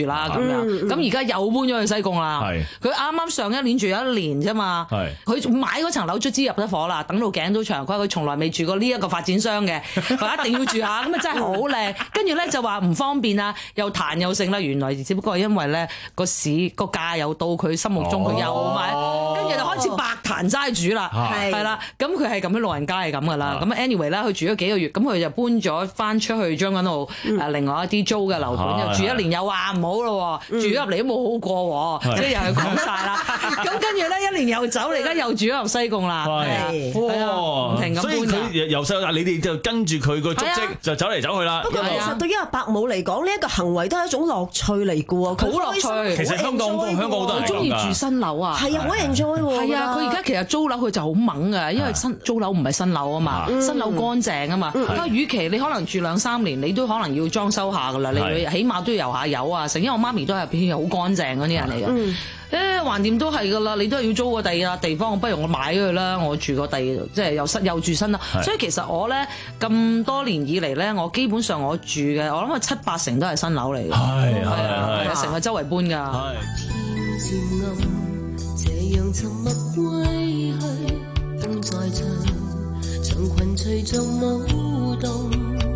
住啦咁樣。咁而家又搬咗去西貢啦。佢啱啱上一年住咗一年啫嘛。佢買嗰層樓卒之入得伙啦，等到頸都長。佢話佢從來未住過呢一個發展商嘅，佢一定要住下。咁啊真係好靚。跟住咧就話唔方便啊，又彈又剩啦。原來只不過係因為咧個市個價又到佢心目中，佢又買，跟住就開始白壇齋主啦。係啦，咁佢係咁樣，老人家係咁噶啦。咁 anyway 啦，佢住咗幾個月，咁佢就搬咗翻出去將軍澳誒另外一啲租嘅樓盤，就住一年又話唔好咯，住咗入嚟都冇好過，即係又係講晒啦。咁跟住咧一年又走，嚟，而家又住咗入西貢啦。係啊，唔停咁搬。 所以佢由細到大，你哋就跟住佢個足跡就走嚟走去啦。 不過其實對於阿伯母嚟講，呢一個行為都係一種樂趣嚟嘅喎， 好樂趣。 其實香港香港好多人中意住新樓啊， 係啊，好 enjoy 喎。 係啊，佢而家其實租樓佢就好猛㗎，因為新租樓唔係新樓啊嘛，新樓乾淨啊嘛。咁與其你可能住兩三年，你都可能要裝修下㗎啦，你起碼都要油下油啊，成因為我媽咪都係偏好乾淨嗰啲人嚟嘅。誒橫掂都係㗎啦，你都係要租個第二笪地方，不如我買咗佢啦，我住個第二，即係又新又住新啦。所以其實我咧咁多年以嚟咧，我基本上我住嘅，我諗七八成都係新樓嚟嘅。係係係，成日周圍搬㗎。 天漸暗，這樣沉默歸去，風在唱，長裙隨着舞動，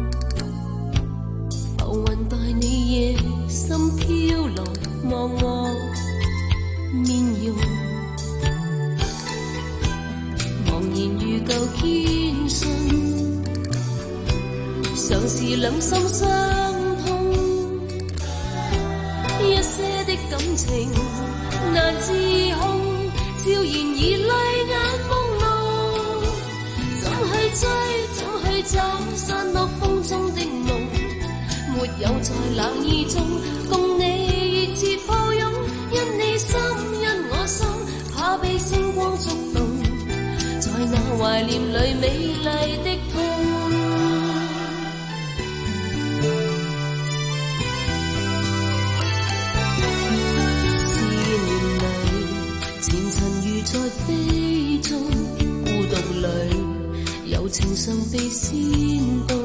浮雲帶你夜心飄來望我面容，茫然如舊堅信，常是兩心相通，一些的感情難自控，悄然而淚眼朦朧，怎去追怎去找，散落風中的夢，沒有在冷意中共你熱切抱擁，因你心因我心，怕被星光觸動，在那懷念裏美麗的痛。思念裏前塵如在飛中，孤獨裏柔情常被煽動，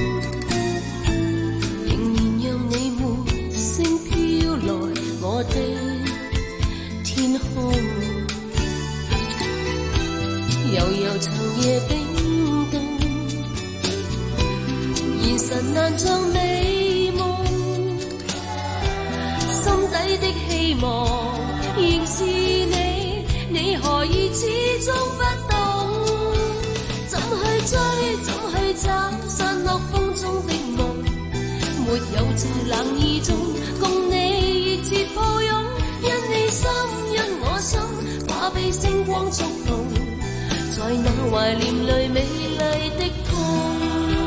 仍然讓你沒聲飄來我的天空，悠悠長夜冰凍，現實難像美夢，心底的希望仍是你，你何以始終不懂？怎去追怎去找，散落風中的夢，沒有在冷意中共你熱切抱擁，因你心因我心，怕被星光觸動，在那懷念裏美麗的痛。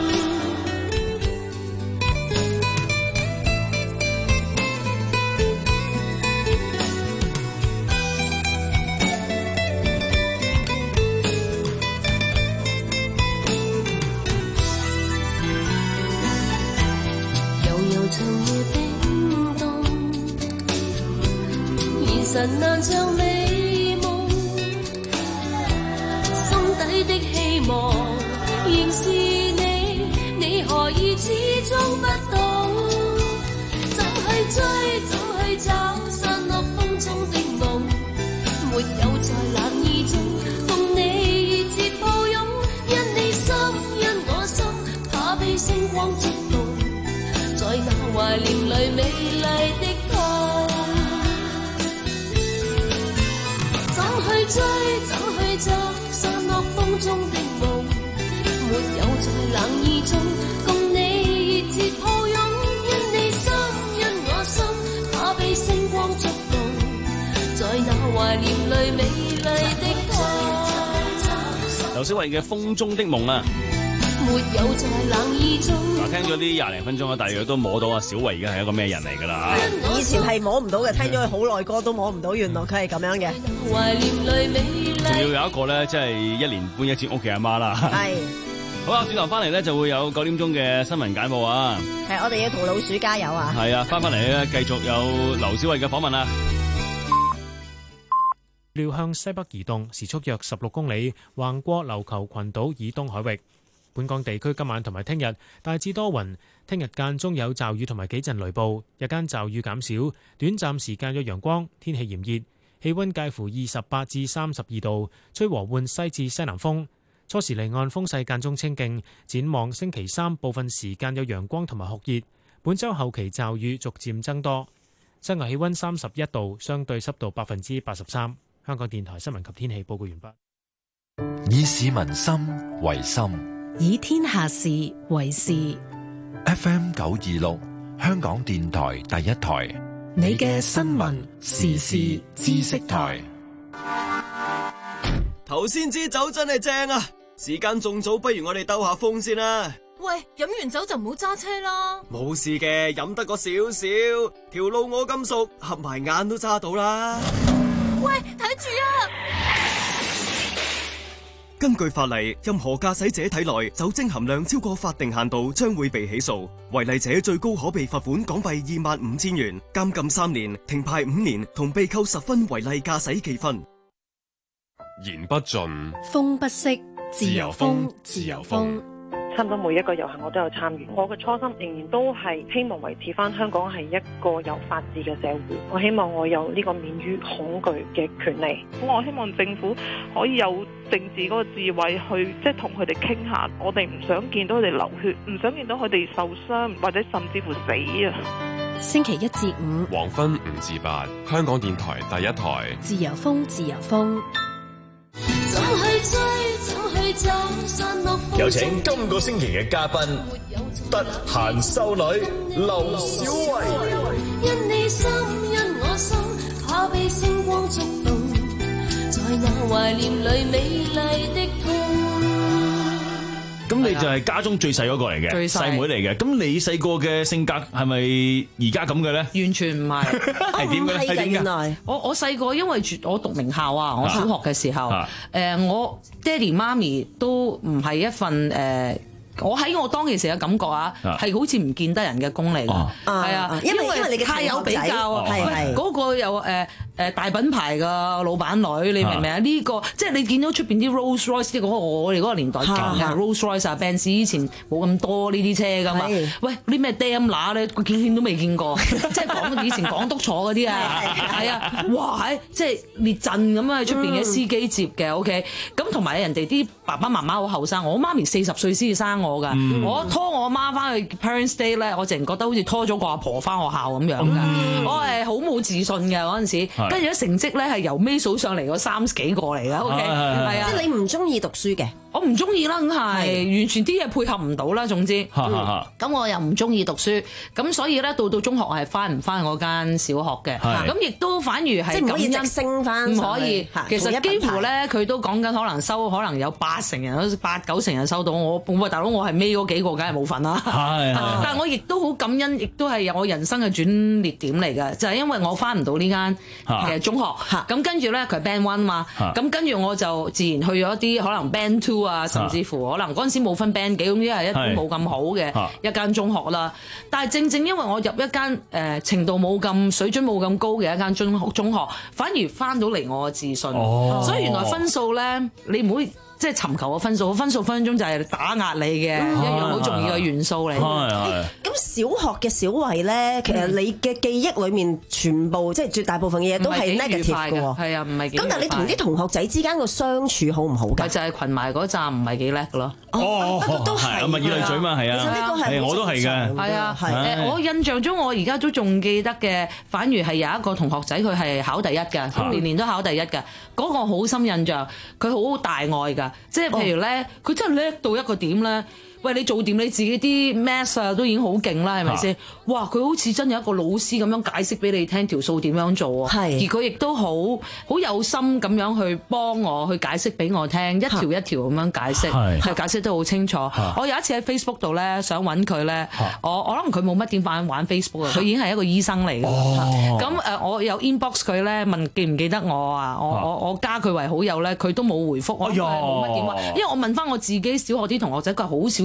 人難像美夢，心底的希望仍是你，你何以始終不懂？怎去追怎去找，散落風中的夢，沒有在冷意中共你熱切抱擁，因你心因我心，怕被星光觸動，在那懷念裏美麗的痛。去追怎去找，散落風中的夢，沒有在冷意中共你熱切抱擁，因你心因我心，怕被星光觸動，在那懷念裏美麗的痛。 劉小慧嘅《風中的夢》啊， 沒有在冷意中。 嗱，聽咗呢廿零分鐘啊，大約都摸到阿小慧而家係一個咩人嚟㗎啦。 以前係摸唔到嘅，聽咗佢好耐歌都摸唔到，原來佢係咁樣嘅。 懷念裏美麗。 仲要有一個咧，即係一年搬一次屋嘅阿媽啦。係。好啦，轉頭翻嚟咧就會有九點鐘嘅新聞簡報啊。 係，我哋要同老鼠加油啊！ 係啊，翻返嚟咧繼續有劉小慧嘅訪問啊。 料向西北移動，時速約十六公里，橫過琉球群島以東海域。 本港地區今晚同埋聽日大致多雲，聽日間中有驟雨同埋幾陣雷暴，日間驟雨減少，短暫時間有陽光，天氣炎熱，氣溫介乎二十八至三十二度，吹和緩西至西南風。初時離岸風勢間中清勁，展望星期三部分時間有陽光同埋酷熱，本週後期驟雨逐漸增多。室外氣溫三十一度，相對濕度百分之八十三。香港電台新聞及天氣報告完畢。 以市民心為心， 以天下事為事。 F M 九二六，香港電台第一台， 你嘅新聞時事知識台。 頭先支酒真係正啊！時間仲早，不如我哋兜下風先啦。 喂，飲完酒就唔好揸車啦。 冇事嘅，飲得個少少，條路我咁熟，合埋眼都揸到啦。 喂，睇住啊！ 根據法例，任何駕駛者體內酒精含量超過法定限度，將會被起訴。違例者最高可被罰款港幣二萬五千元、監禁三年、停牌五年，同被扣十分違例駕駛記分。 言不盡， 風不息，自由風，自由風。 差唔多每一個遊行我都有參與，我嘅初心仍然都係希望維持翻香港係一個有法治嘅社會。我希望我有呢個免於恐懼嘅權利。 我希望政府可以有政治嗰個智慧去，即係同佢哋傾下。我哋唔想見到佢哋流血，唔想見到佢哋受傷或者甚至乎死啊！ 星期一至五黃昏五至八，香港電台第一台， 自由風，自由風。 有請今個星期嘅嘉賓，得閒修女劉小慧。 因你心，因我心，怕被星光觸動，在那懷念裏美麗的痛。 咁你就係家中最細嗰個嚟嘅，細妹嚟嘅。咁你細個嘅性格係咪而家咁嘅咧？ 完全唔係， 係點嘅？係點嘅？ 我我細個因為住我讀名校啊，我小學嘅時候，誒、啊呃、我爹哋媽咪都唔係一份誒。呃我喺我當其時嘅感覺啊，係好似唔見得人嘅工嚟㗎，係啊，因為因為你太有比較啊，係嗰個有誒誒大品牌嘅老闆女，你明唔明啊？呢個即係你見到出邊啲 Rolls Royce 啲，我哋嗰個年代勁啊 ，Rolls Royce 啊 Benz 以前冇咁多呢啲車㗎嘛。喂，啲咩 Daimler 咧，我見都未見過，即係講以前港督坐嗰啲啊，係啊，哇！即係列陣咁啊，喺出邊嘅司機接嘅 ，OK。咁同埋人哋啲爸爸媽媽好後生，我媽咪四十歲先至生我㗎，嗯、我拖我媽翻去 Parents' Day 咧，我淨係覺得好似拖咗個阿婆翻學校咁樣㗎，嗯、我係好冇自信嘅嗰陣時，跟住啲成績咧係由尾數上嚟嗰三十幾個嚟㗎 ，OK，係啊， 即係你唔中意讀書嘅。 我唔中意啦，梗係完全啲嘢配合唔到啦。總之，咁、嗯、我又唔中意讀書，咁所以咧到到中學我係翻唔翻嗰間小學嘅，咁亦都反而係即係唔可以直升翻， 唔可以。其實幾乎咧佢都講緊可能收可能有八成人、八九成人收到我。喂，大佬我係尾嗰幾個，梗係冇份啦。但係我亦都好感恩，亦都係我人生嘅轉捩點嚟嘅，就係、是、因為我翻唔到呢間嘅中學，咁跟住咧佢係 Band One 嘛，咁跟住我就自然去咗啲可能 Band Two。啊，甚至乎可能嗰陣時冇分 band 幾，總之係一啲冇咁好嘅一間中學啦。但係正正因為我入一間誒、呃、程度冇咁水準冇咁高嘅一間中學，中學反而翻到嚟我嘅自信。哦、所以原來分數咧，你唔會。即係尋求個分數，分數分分鐘就係打壓你嘅、嗯、一樣好重要嘅元素嚟。 咁小學嘅小慧咧，其實你嘅記憶裡面全部即係絕大部分嘅嘢都係 negative 嘅喎。 係啊，唔係幾愉快。 咁但係你同啲同學仔之間個相處好唔好㗎？ 就係群埋嗰陣唔係幾叻嘅咯。 哦， 都係物以類聚嘛，係啊。 其實呢個係我都係嘅。 係啊，誒，我印象中我而家都仲記得嘅，反而係有一個同學仔佢係考第一嘅，年年都考第一嘅。嗰、那個好深印象，佢好大愛㗎，即係譬如咧，佢、哦、真係叻到一個點咧。喂，你做掂你自己啲 math 啊，都已經好勁啦，係咪先？哇，佢好似真有一個老師咁樣解釋俾你聽條數點樣做啊！而佢亦都好好有心咁樣去幫我去解釋俾我聽，一條一條咁樣解釋，係解釋得好清楚。我有一次喺 Facebook 度咧，想揾佢咧，我我諗佢冇乜點玩玩 Facebook 啊，佢已經係一個醫生嚟嘅。咁誒、呃，我有 inbox 佢咧，問記唔記得我啊？我我我加佢為好友咧，佢都冇回覆，我冇乜點玩，因為我問翻我自己小學啲同學仔，佢好少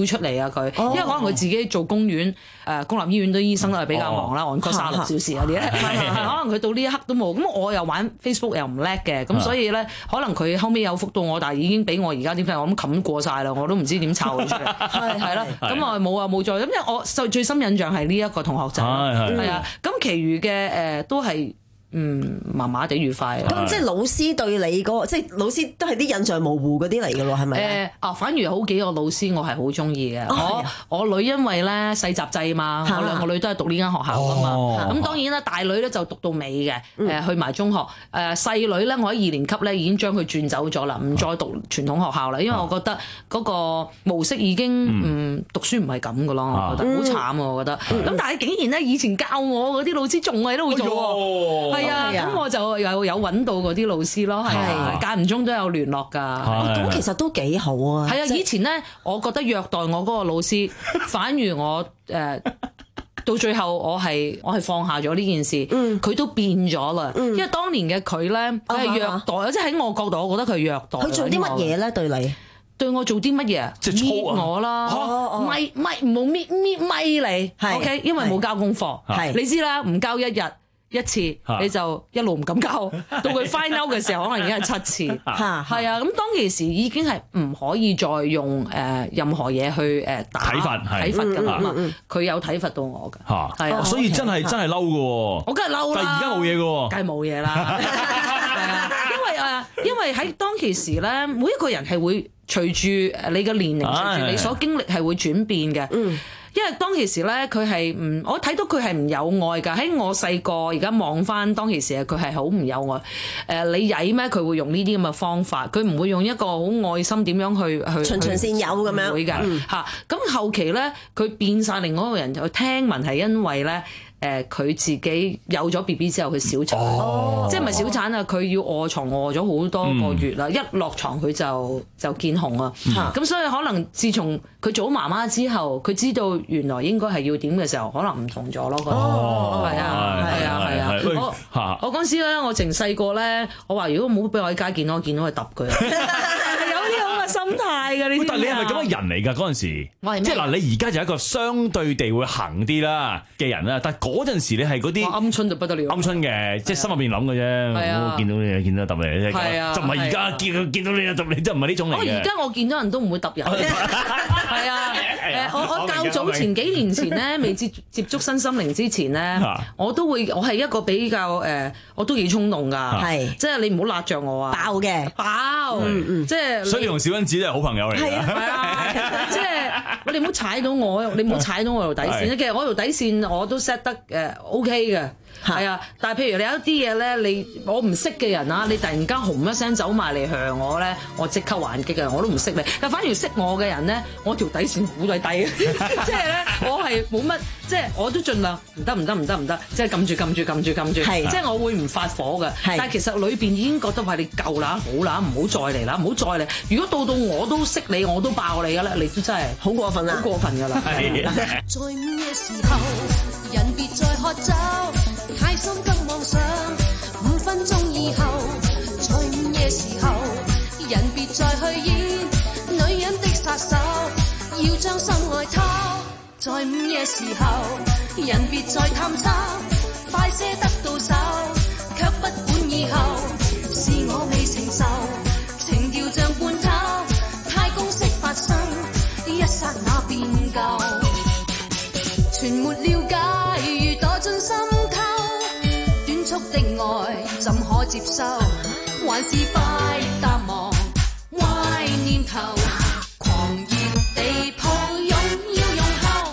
出嚟啊佢，因為可能佢自己做公院誒公立醫院啲醫生都係比較忙啦，按個三十六小時嗰啲咧，可能佢到呢一刻都冇。咁我又玩 Facebook 又唔叻嘅，咁所以咧可能佢後尾有覆到我，但係已經俾我而家點解我咁冚過晒啦，我都唔知點湊佢出嚟。係係啦，咁我冇啊冇再，咁因為我最最深印象係呢一個同學仔，係啊，咁其餘嘅誒都係。嗯，麻麻地愉快。 咁即係老師對你嗰個，即係老師都係啲印象模糊嗰啲嚟嘅咯，係咪？ 誒啊，反而好幾個老師我係好中意嘅。我我女因為咧細集制嘛，我兩個女都係讀呢間學校噶嘛。咁當然啦，大女咧就讀到尾嘅，誒去埋中學。誒細女咧，我喺二年級咧已經將佢轉走咗啦，唔再讀傳統學校啦，因為我覺得嗰個模式已經唔讀書唔係咁噶咯，我覺得好慘啊，我覺得。咁但係竟然咧，以前教我嗰啲老師仲喺度做喎。係啊，咁我就有有揾到嗰啲老師咯，係間唔中都有聯絡㗎。 咁其實都幾好啊。 係啊，以前咧，我覺得虐待我嗰個老師，反而我誒到最後我係我係放下咗呢件事，佢都變咗啦。因為當年嘅佢咧，佢係虐待，即係喺我角度，我覺得佢係虐待。 佢做啲乜嘢咧？對你？ 對我做啲乜嘢？ 即係搣我啦，咪咪冇搣搣咪你，OK？因為冇交功課，你知啦，唔交一日一次你就一路唔敢交，到佢 final 嘅時候可能已經係七次，係啊，咁當其時已經係唔可以再用誒任何嘢去誒打體罰體罰㗎啦嘛，佢有體罰到我㗎，係啊， 所以真係真係嬲㗎喎， 我梗係嬲啦， 但係而家冇嘢㗎喎， 梗係冇嘢啦，係啊，因為誒因為喺當其時咧，每一個人係會隨住誒你嘅年齡，隨住你所經歷係會轉變嘅。嗯，因為當其時咧，佢係唔，我睇到佢係唔有愛㗎。喺我細個而家望翻當其時啊，佢係好唔有愛。誒、呃，你曳咩？佢會用呢啲咁嘅方法，佢唔會用一個好愛心點樣去去循循善誘咁樣。 會㗎嚇。咁、嗯、後期咧，佢變晒另外一個人。就聽聞係因為咧。誒佢、呃、自己有咗 B B 之後，佢小產，哦、即係唔係小產啊？佢要臥床臥咗好多個月啦，嗯、一落床佢就就見紅啊！咁、嗯、所以可能自從佢做媽媽之後，佢知道原來應該係要點嘅時候，可能唔同咗咯。哦，係啊，係啊，係啊！我我嗰陣時咧，我淨細個咧，我話如果冇俾我喺街見到，我見到佢揼佢。心態㗎，你但係你係咪咁嘅人嚟㗎？嗰陣時，即係嗱，你而家就係一個相對地會行啲啦嘅人啦。但係嗰陣時你係嗰啲鵪鶉就不得了， 鵪鶉嘅，即係心入邊諗嘅啫。我見到你，見到揼你，就唔係而家見見到你揼你，即係唔係呢種嚟嘅。 而家我見到人都唔會揼人。係啊，誒，我我較早前幾年前咧，未接接觸身心靈之前咧，我都會，我係一個比較誒，我都幾衝動㗎。係，即係你唔好辣著我啊！ 爆嘅， 爆，即係。 所以同小子都係好朋友嚟嘅， 係啊，即係你唔好踩到我，你唔好踩到我條底線。其實我條底線我都 set 得誒 OK 嘅，係啊。但係譬如你有一啲嘢咧，你我唔識嘅人啊，你突然間轟一聲走埋嚟向我咧，我即刻還擊嘅，我都唔識你。但反而識我嘅人咧，我條底線好鬼低嘅，即係咧我係冇乜，即係我都盡量唔得唔得唔得唔得，即係撳住撳住撳住撳住，即係我會唔發火嘅。但係其實裏邊已經覺得話你夠啦，好啦，唔好再嚟啦，唔好再嚟。如果到到我都識你，我都爆你㗎啦，你都真係好過分啦，好過分㗎啦。 在午夜時候，人別再喝酒，太心急妄想，五分鐘以後，在午夜時候，人別再去演女人的殺手，要將心愛偷。在午夜時候，人別再探測，快些得到手，卻不管以後，是我未承受，情調像罐頭，太公式發生，一剎那變舊，全沒了解，如墮進心頭，短促的愛怎可接受，還是快淡忘壞念頭，狂熱地抱擁要用後，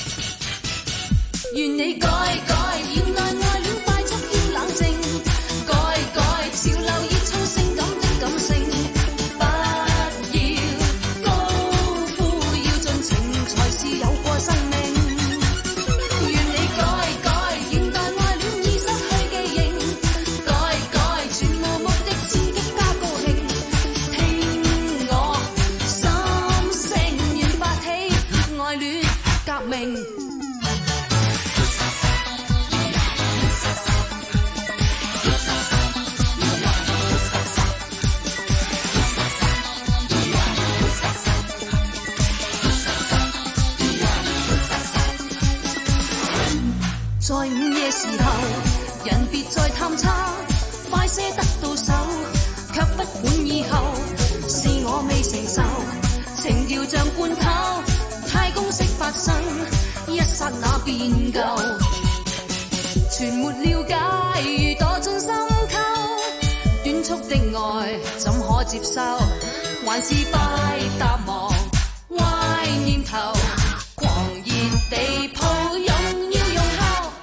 願你改改現代愛戀快速要冷靜，改改潮流熱衷性感的感性，不要高呼要盡情才是有過生命，願你改改現代愛戀已失去記認，改改全無目的刺激交剎那變舊，全沒了解，如墮進深溝，短促的愛怎可接受？還是拜淡忘壞念頭，狂熱地抱擁要用後，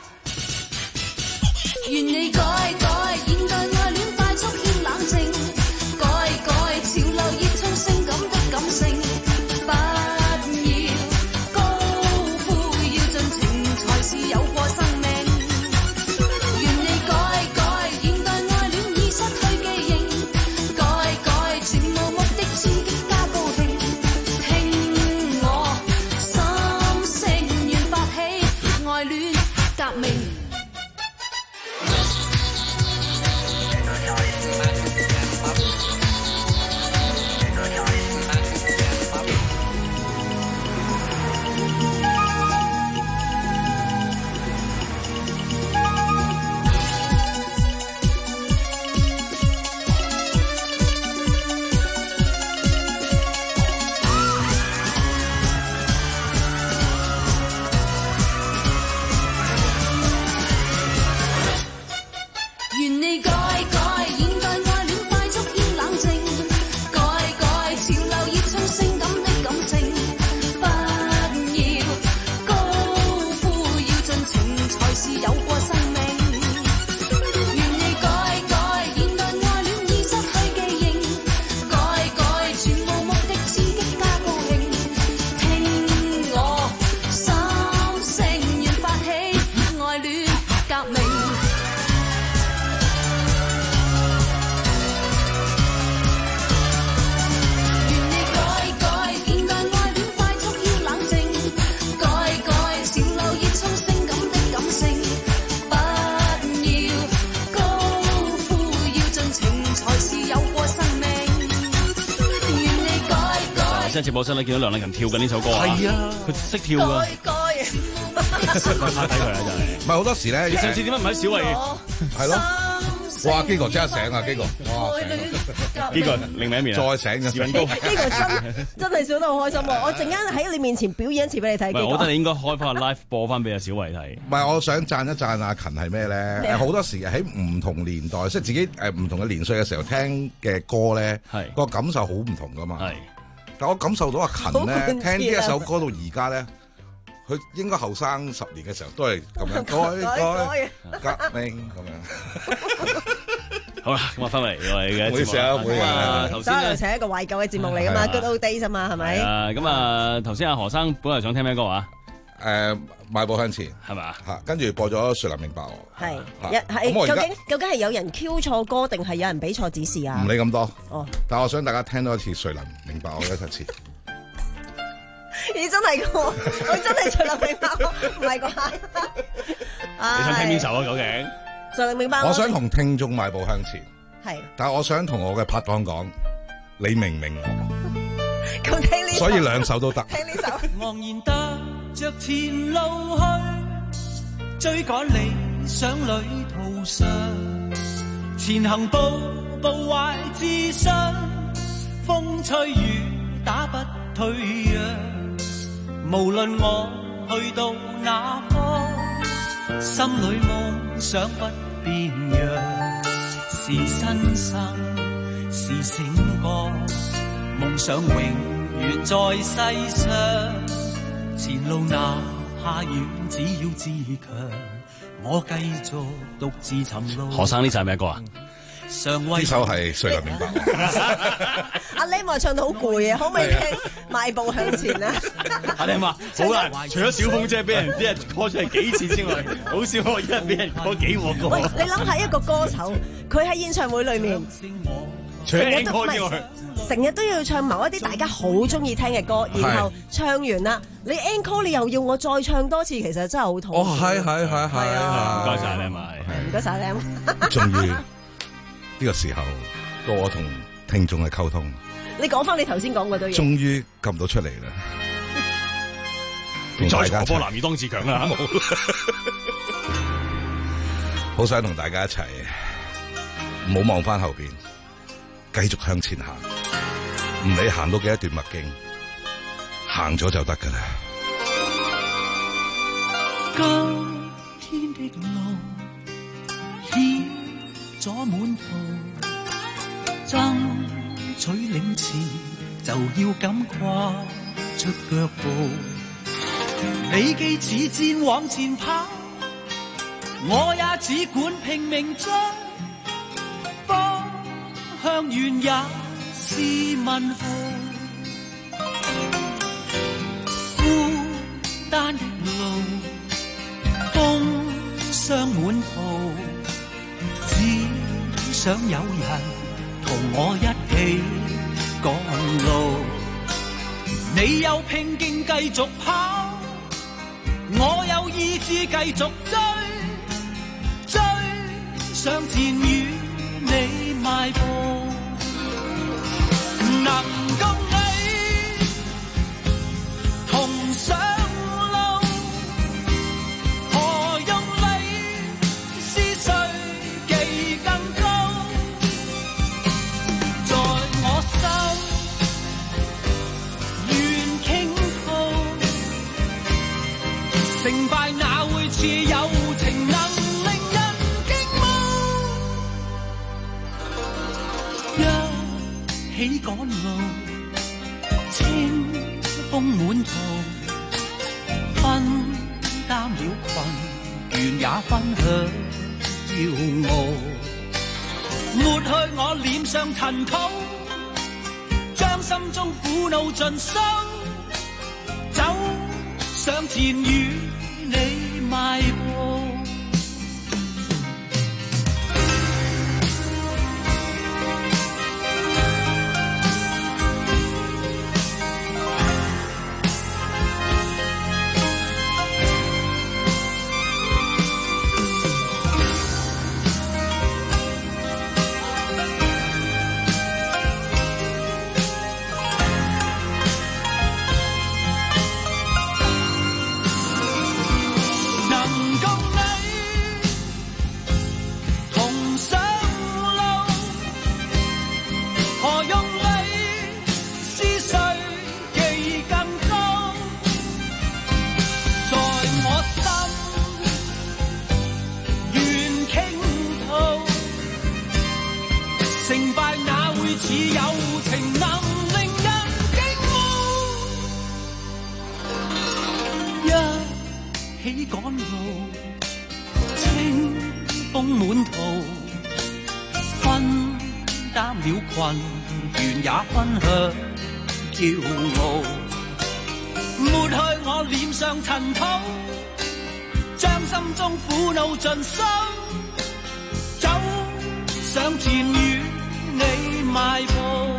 願你改改現代愛戀快速欠冷靜，改改潮流熱衷性感的感性，不要高呼要盡情才是有過生命，願你改改現代愛戀已失去記憶，改改全無目的刺激加高興，聽我心聲願發起愛戀革命。願你改改現代愛戀快速要冷靜，改改潮流熱衷性感的感性，不要高呼要盡情才是有過生命，願你改改現代愛戀已失去記憶，改改全無目的刺激加高興，聽我心聲願發起愛戀革命。 即係直播室咧，見到梁麗琴跳緊呢首歌啊！ 係啊， 佢識跳㗎。 該睇佢啊，真係。 唔係好多時咧， 你上次點解唔喺小慧？ 係咯。哇！基哥即刻醒啊！基哥，哇！ 基哥另外一面再醒嘅時運高。 基哥真真係笑得好開心喎！我陣間喺你面前表演一次俾你睇。 唔係，我覺得你應該開翻個 live 播翻俾阿小慧睇。 唔係，我想讚一讚阿勤係咩咧？好多時喺唔同年代，即係自己誒唔同嘅年歲嘅時候聽嘅歌咧，個感受好唔同噶嘛。係。但我感受到阿勤咧，聽呢一首歌到而家咧，佢應該後生十年嘅時候都係咁樣改改革命咁樣。 好啦，咁我翻嚟我哋嘅唔好意思啊，唔好意思啊。 頭先又請一個懷舊嘅節目嚟噶嘛 ，Good Old Days 啊嘛，係咪？ 啊，咁啊，頭先阿何生本來想聽咩歌啊？ 誒，邁步向前係嘛？ 嚇，跟住播咗《誰能明白我》。 係，一係究竟究竟係有人 Q 錯歌定係有人俾錯指示啊？ 唔理咁多。 哦。 但係我想大家聽多一次《誰能明白我》一次。 咦，真係㗎，我真係誰能明白我，唔係啩？ 你想聽邊首啊？究竟？ 誰能明白我？ 我想同聽眾邁步向前。 係。 但係我想同我嘅拍檔講，你明唔明我？ 咁聽呢首。 所以兩首都得。 聽呢首。 昂然踏着前路去，追趕理想旅途上，前行步步懷自信，風吹雨打不退讓。無論我去到哪方，心裏夢想不變樣，是新生是醒覺，夢想永遠在世上，前路哪怕遠，只要自強，我繼續獨自尋路。 何生呢首係咩歌啊？ 呢首係誰能明白我？ 阿 Lam 話唱到好攰啊，可唔可以聽邁步向前啊？ 阿 Lam 話好難，除咗小鳳姐俾人啲人 call 出嚟幾次之外，好少我一日俾人 call 幾個歌。 喂，你諗下一個歌手，佢喺演唱會裏面， 除咗 encore 之外， 成日都要唱某一啲大家好中意聽嘅歌，然後唱完啦，你 encore 你又要我再唱多次，其實真係好痛苦。 哦，係係係係啊！ 唔該晒 Lam， 唔該晒 Lam。 終於呢個時候到我同聽眾嘅溝通。 你講翻你頭先講嗰堆嘢。 終於撳到出嚟啦！ 再坐波男兒當自強啦！ 好想同大家一齊，唔好望翻後邊，繼續向前行，唔理行到幾多段麥徑，行咗就得噶啦。 今天的路險阻滿途，爭取領前就要敢跨出腳步。你既似箭往前跑，我也只管拼命追，方向遠也是問號。孤單的路，風霜滿途，只想有人同我一起趕路。你有拼勁繼續跑，我有意志繼續追，追上前與你邁步，能共你同上路，何用你是誰技更高，在我心願傾吐，成敗哪會似友情能令人驚慕，一起趕路，清風滿途，分擔了困，願也分享驕傲，抹去我臉上塵土，將心中苦惱盡收，走上前與你邁步。願也分享驕傲，抹去我臉上塵土，將心中苦惱盡收，走上前與你邁步，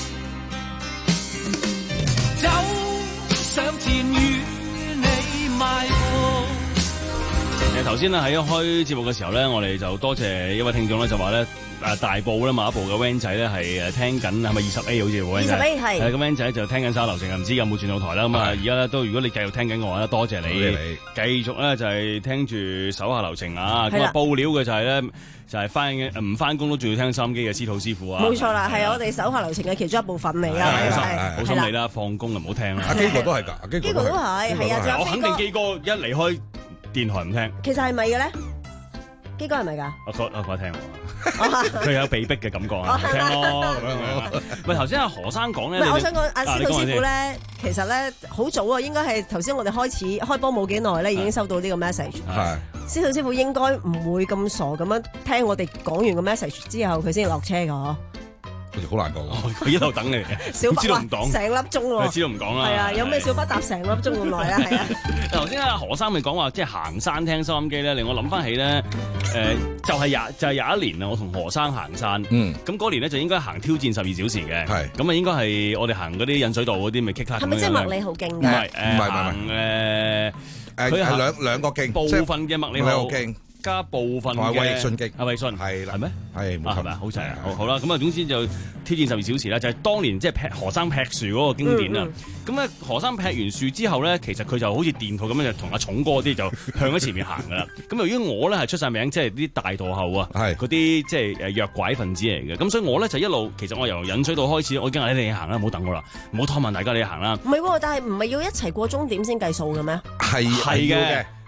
走上前與你邁步。 誒頭先咧喺一開節目嘅時候咧，我哋就多謝一位聽眾咧，就話咧。誒大埔咧，馬一步嘅 van 仔咧係誒聽緊，係咪二十 A 好似 van 仔？二十 A 係。誒咁 van 仔就聽緊沙流城，唔知有冇轉到台啦。咁啊，而家咧都如果你繼續聽緊嘅話咧，多謝你。繼續咧就係聽住手下留情啊！咁啊報料嘅就係咧就係翻唔翻工都仲要聽收音機嘅司徒師傅啊！ 冇錯啦，係我哋手下留情嘅其中一部分嚟啦。 好心你啦，放工就唔好聽啦。 阿基哥都係㗎，阿基哥都係，係啊！ 我肯定基哥一離開電台唔聽。 其實係咪嘅咧？基哥係咪㗎？ 我覺我覺得聽喎，佢有被逼嘅感覺啊，聽咯咁樣。喂，頭先阿何生講咧， 唔係我想講阿司徒師傅咧，其實咧好早啊，應該係頭先我哋開始開波冇幾耐咧，已經收到呢個 message。係司徒師傅應該唔會咁傻咁樣聽我哋講完個 message 之後，佢先落車㗎。 好似好難講， 佢一路等你嘅， 小巴知道唔講成粒鐘喎， 知道唔講啦。 係啊，有咩小巴搭成粒鐘咁耐啊？係啊。 頭先阿何生咪講話，即係行山聽收音機咧，令我諗翻起咧，誒就係廿就係廿一年啊！我同何生行山，嗯，咁嗰年咧就應該行挑戰十二小時嘅，係咁啊，應該係我哋行嗰啲引水道嗰啲咪 kick 卡咁樣。係咪即係麥理浩徑㗎？唔係誒，唔係唔係誒誒，佢係兩兩個徑，部分嘅麥理浩徑。加部分嘅衛奕信徑，阿衛信係啦，係咩？係冇錯，係咪好齊啊？好好啦，咁啊，總之就挑戰十二小時啦，就係當年即係劈何生劈樹嗰個經典啊！咁咧何生劈完樹之後咧，其實佢就好似電兔咁樣，就同阿重哥啲就向咗前面行噶啦。咁由於我咧係出晒名，即係啲大墮後啊，係嗰啲即係誒弱拐分子嚟嘅。咁所以我咧就一路其實我由引水道開始，我已經話你哋行啦，唔好等我啦，唔好拖慢大家你行啦。 唔係喎，但係唔係要一齊過終點先計數嘅咩？ 係係嘅。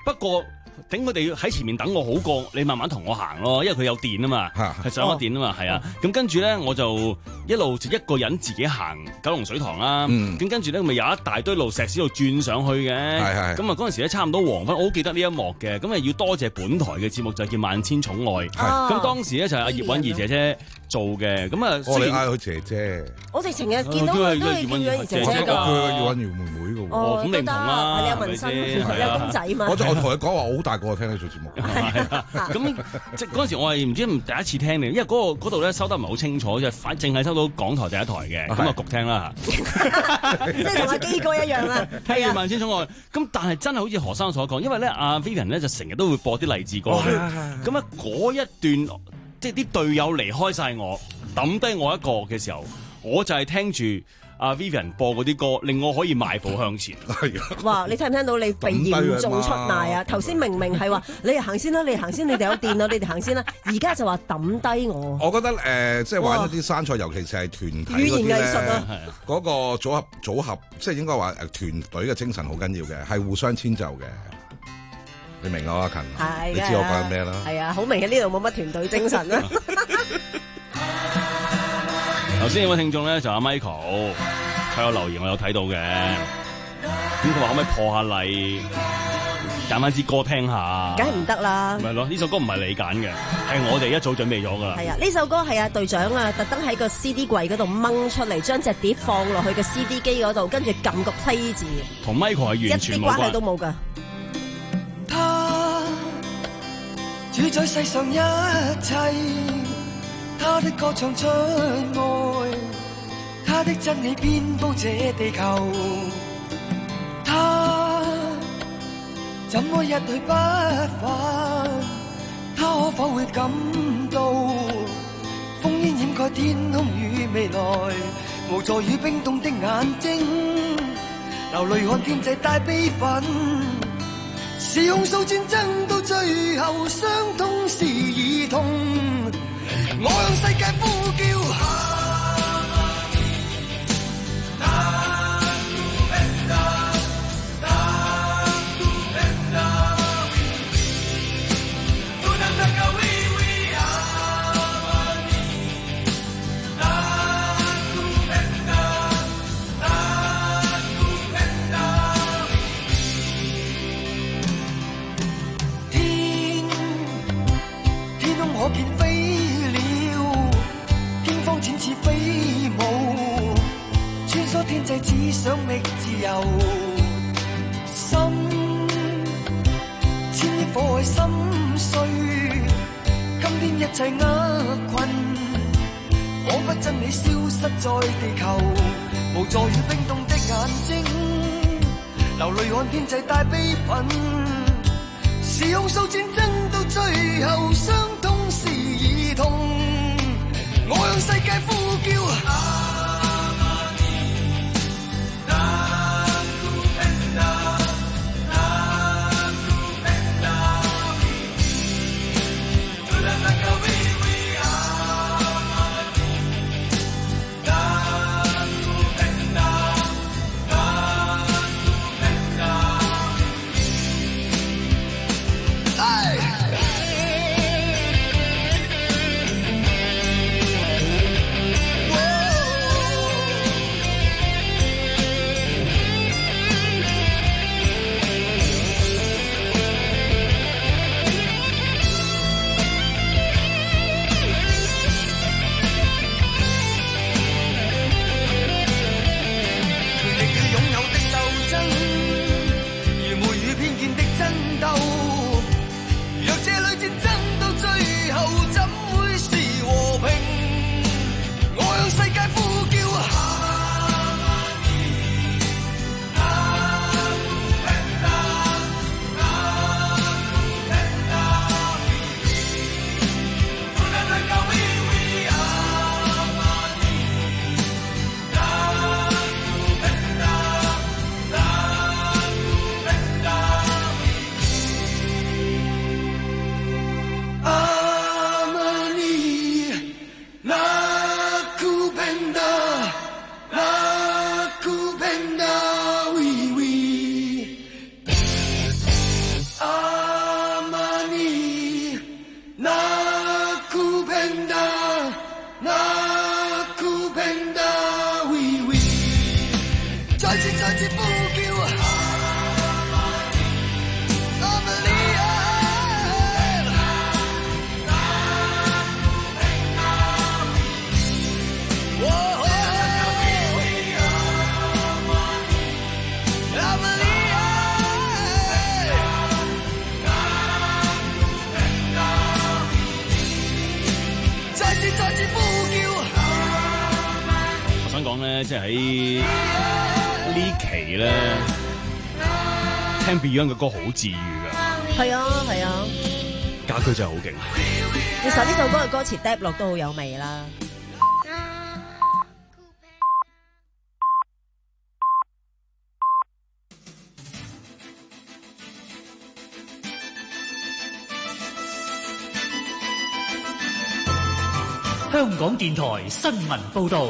不過等佢哋喺前面等我好過你慢慢同我行咯，因為佢有電啊嘛，係上咗電啊嘛，係啊。咁跟住咧，我就一路就一個人自己行九龍水塘啦。咁跟住咧，咪有一大堆路石屎路轉上去嘅。咁啊嗰陣時咧，差唔多黃昏，我好記得呢一幕嘅。咁啊要多謝本台嘅節目就叫《萬千寵愛》。咁當時咧就係阿葉韻儀姐姐做嘅。咁啊， 我哋嗌佢姐姐。 我哋成日見到佢都係叫葉韻儀姐姐㗎。 佢係葉韻儀妹妹㗎喎。 哦，咁你唔同啦， 你有紋身，有公仔嘛？ 我就我同佢講話，我好大個聽你做節目。 咁即係嗰陣時，我係唔知第一次聽你，因為嗰個嗰度咧收得唔係好清楚，就反淨係收到港台第一台嘅，咁啊焗聽啦嚇。 即係同阿基哥一樣啦。 聽完萬千寵愛，咁但係真係好似何生所講，因為咧阿 Vivian 咧就成日都會播啲勵志歌嘅，咁啊嗰一段即係啲隊友離開晒我，抌低我一個嘅時候，我就係聽住阿 Vivian 播嗰啲歌，令我可以邁步向前。 哇！你聽唔聽到你被嚴重出賣啊？頭先明明係話你哋行先啦，你哋行先，你哋有電啊，你哋行先啦。而家就話抌低我。 我覺得誒、呃，即係玩一啲山賽，尤其是係團體語言藝術啊， 嗰個組合組合，即係應該話誒團隊嘅精神好緊要嘅，係互相遷就嘅。你明我阿勤？ 係， 你知我講緊咩啦？ 係啊，好明顯呢度冇乜團隊精神啦。 頭先有位聽眾咧就阿 Michael，佢有留言我有睇到嘅，咁佢話可唔可以破下例，揀翻支歌聽下？ 梗係唔得啦！ 咪咯，呢首歌唔係你揀嘅，係我哋一早準備咗噶啦。 係啊，呢首歌係啊隊長啊，特登喺個 C D 櫃嗰度掹出嚟，將隻碟放落去個 C D 機嗰度，跟住撳個 play 字。 同 Michael 係完全冇關， 一啲關係都冇㗎。 他主宰世上一切。他的歌唱出愛，他的真理遍佈這地球。他怎麼一去不返？他可否會感到烽煙掩蓋天空與未來？無助與冰凍的眼睛，流淚看天際帶悲憤。是控訴戰爭到最後，傷痛是兒童。我向世界呼叫，天天空可見飛展翅飛舞，穿梭天際，只想覓自由。心千億火海心碎，今天一切厄困，彷彿真理消失在地球，無助與冰凍的眼睛，流淚看天際帶悲憤。是控訴戰爭到最後，傷痛是兒童。我向世界呼叫。 再次呼叫。 我想講咧，即係喺呢期咧，聽 Beyond 嘅歌好治愈㗎。 係啊係啊， 家駒真係好勁。 其實呢首歌嘅歌詞 Dap 落都好有味啦。 香港電台新聞報導。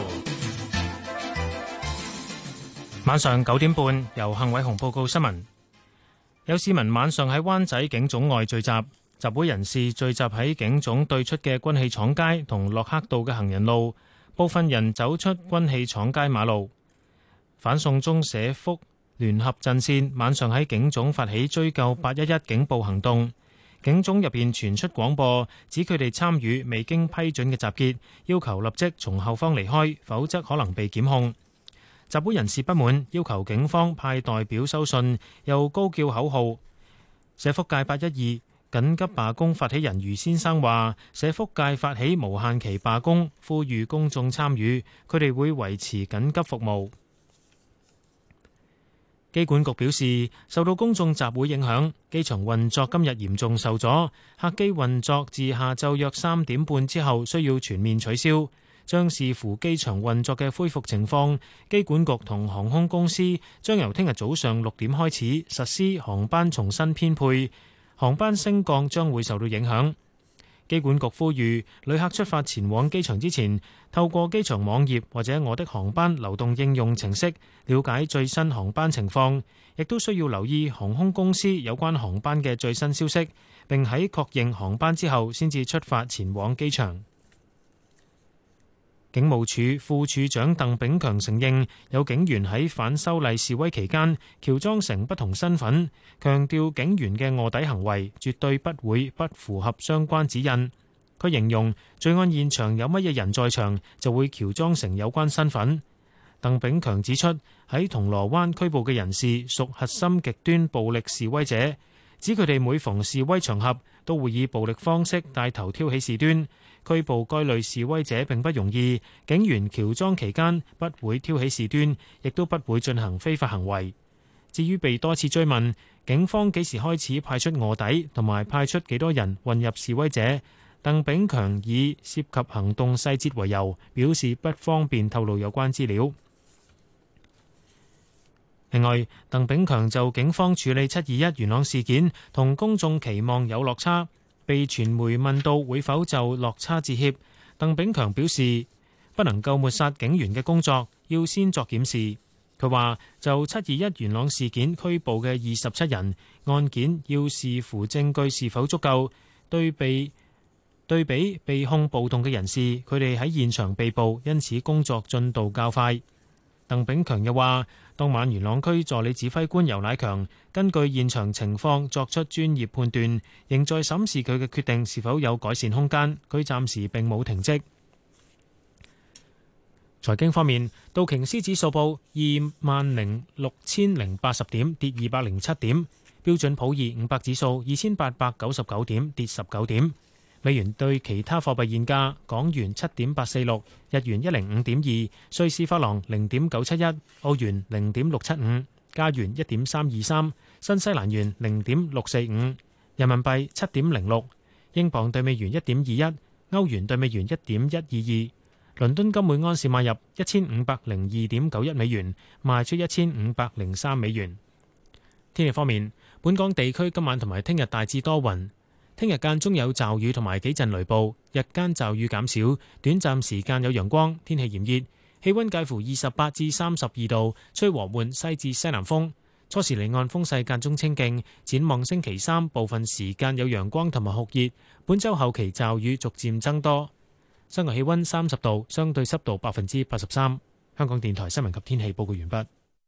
晚上九點半，由幸偉雄報告新聞。有市民晚上喺灣仔警總外聚集，集會人士聚集喺警總對出嘅軍器廠街同洛克道嘅行人路，部分人走出軍器廠街馬路。反送中社福聯合陣線晚上喺警總發起追究八一一警暴行動。警總入邊傳出廣播，指佢哋參與未經批准嘅集結，要求立即從後方離開，否則可能被檢控。集會人士不滿，要求警方派代表收信，又高叫口號。社福界八一二緊急罷工發起人余先生話：社福界發起無限期罷工，呼籲公眾參與，佢哋會維持緊急服務。機管局表示，受到公眾集會影響，機場運作今日嚴重受阻，客機運作自下晝約三點半之後需要全面取消，將視乎機場運作嘅恢復情況。機管局同航空公司將由聽日早上六點開始實施航班重新編配，航班升降將會受到影響。機管局呼籲旅客出發前往機場之前，透過機場網頁或者我的航班流動應用程式了解最新航班情況，亦都需要留意航空公司有關航班嘅最新消息，並喺確認航班之後先至出發前往機場。警務處副處長鄧炳強承認有警員喺反修例示威期間喬裝成不同身份，強調警員嘅臥底行為絕對不會不符合相關指引。佢形容罪案現場有乜嘢人在場，就會喬裝成有關身份。鄧炳強指出，喺銅鑼灣拘捕嘅人士屬核心極端暴力示威者，指佢哋每逢示威場合都會以暴力方式帶頭挑起事端。拘捕該類示威者並不容易，警員喬裝期間不會挑起事端，亦都不會進行非法行為。至於被多次追問警方幾時開始派出臥底同埋派出幾多人混入示威者，鄧炳強以涉及行動細節為由，表示不方便透露有關資料。另外，鄧炳強就警方處理七二一元朗事件同公眾期望有落差，被傳媒問到會否就落差致歉，鄧炳強表示不能夠抹殺警員嘅工作，要先作檢視。佢話就七二一元朗事件拘捕嘅二十七人案件，要視乎證據是否足夠，對被對比被控暴動嘅人士，佢哋喺現場被捕，因此工作進度較快。鄧炳強又話，當晚元朗區助理指揮官游乃強根據現場情況作出專業判斷，仍在審視佢嘅決定是否有改善空間。佢暫時並冇停職。財經方面，道瓊斯指數報二萬零六千零八十點，跌二百零七點；標準普爾五百指數二千八百九十九點，跌十九點。美元對其他貨幣現價：港元七點八四六，日元一零五點二，瑞士法郎零點九七一，澳元零點六七五，加元一點三二三，新西蘭元零點六四五，人民幣七點零六，英鎊對美元一點二一，歐元對美元一點一二二，倫敦金每安士買入一千五百零二點九一美元，賣出一千五百零三美元。天氣方面，本港地區今晚同埋聽日大致多雲。聽日間中有驟雨同埋幾陣雷暴，日間驟雨減少，短暫時間有陽光，天氣炎熱，氣溫介乎二十八至三十二度，吹和緩西至西南風。初時離岸風勢間中清勁，展望星期三部分時間有陽光同埋酷熱，本週後期驟雨逐漸增多。室外氣溫三十度，相對濕度百分之八十三。香港電台新聞及天氣報告完畢。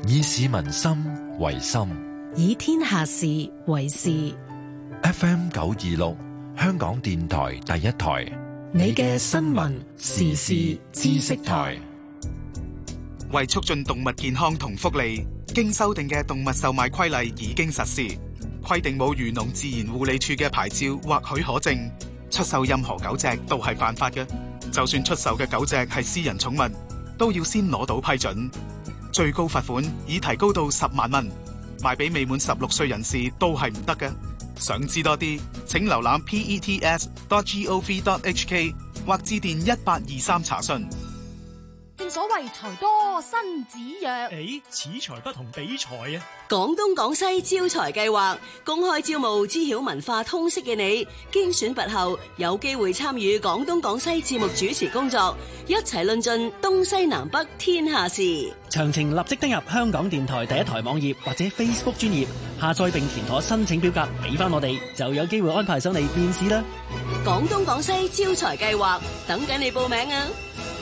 以市民心為心， 以天下事為事。 F M 九二六，香港電台第一台， 你嘅新聞時事知識台。 為促進動物健康同福利，經修訂嘅動物售賣規例已經實施，規定冇漁農自然護理處嘅牌照或許可證，出售任何狗隻都係犯法嘅。就算出售嘅狗隻係私人寵物，都要先攞到批准。最高罰款已提高到十萬蚊，賣俾未滿十六歲人士都係唔得嘅。想知多啲，請瀏覽 pets dot gov dot hk 或致電一八二三查詢。 正所謂財多身子弱， 誒，此財不同彼財啊！ 廣東廣西招財計劃公開招募知曉文化通識嘅你，經選拔後有機會參與廣東廣西節目主持工作，一齊論盡東西南北天下事。 詳情立即登入香港電台第一台網頁或者 Facebook 專頁下載並填妥申請表格，俾翻我哋就有機會安排上嚟面試啦。 廣東廣西招財計劃等緊你報名啊！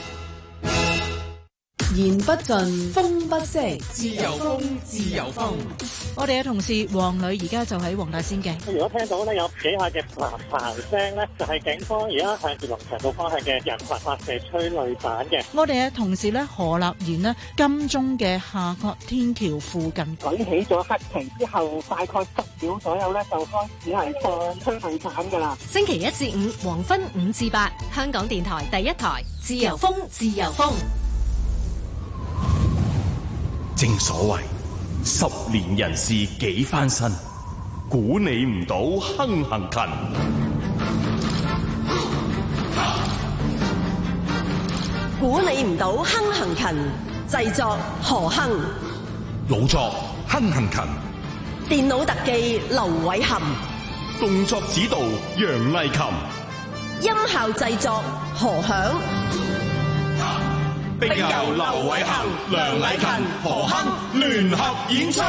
言不盡，風不息， 自由風，自由風。 我哋嘅同事黃女而家就喺黃大仙嘅。 如果聽到咧有幾下嘅嘭嘭聲咧，就係警方而家向住龍翔道方向嘅人群發射催淚彈嘅。 我哋嘅同事咧何立賢呢，金鐘嘅夏慤天橋附近舉起咗黑旗之後，大概十秒左右咧就開始係放催淚彈㗎啦。 星期一至五黃昏五至八，香港電台第一台，自由風，自由風。 正所謂十年人事幾番新，估你唔到亨行勤。 估你唔到亨行勤，製作何亨， 老作亨行勤， 電腦特技劉偉涵， 動作指導楊麗琴， 音效製作何響。 並由劉偉恒、梁禮勤、何亨聯合演出。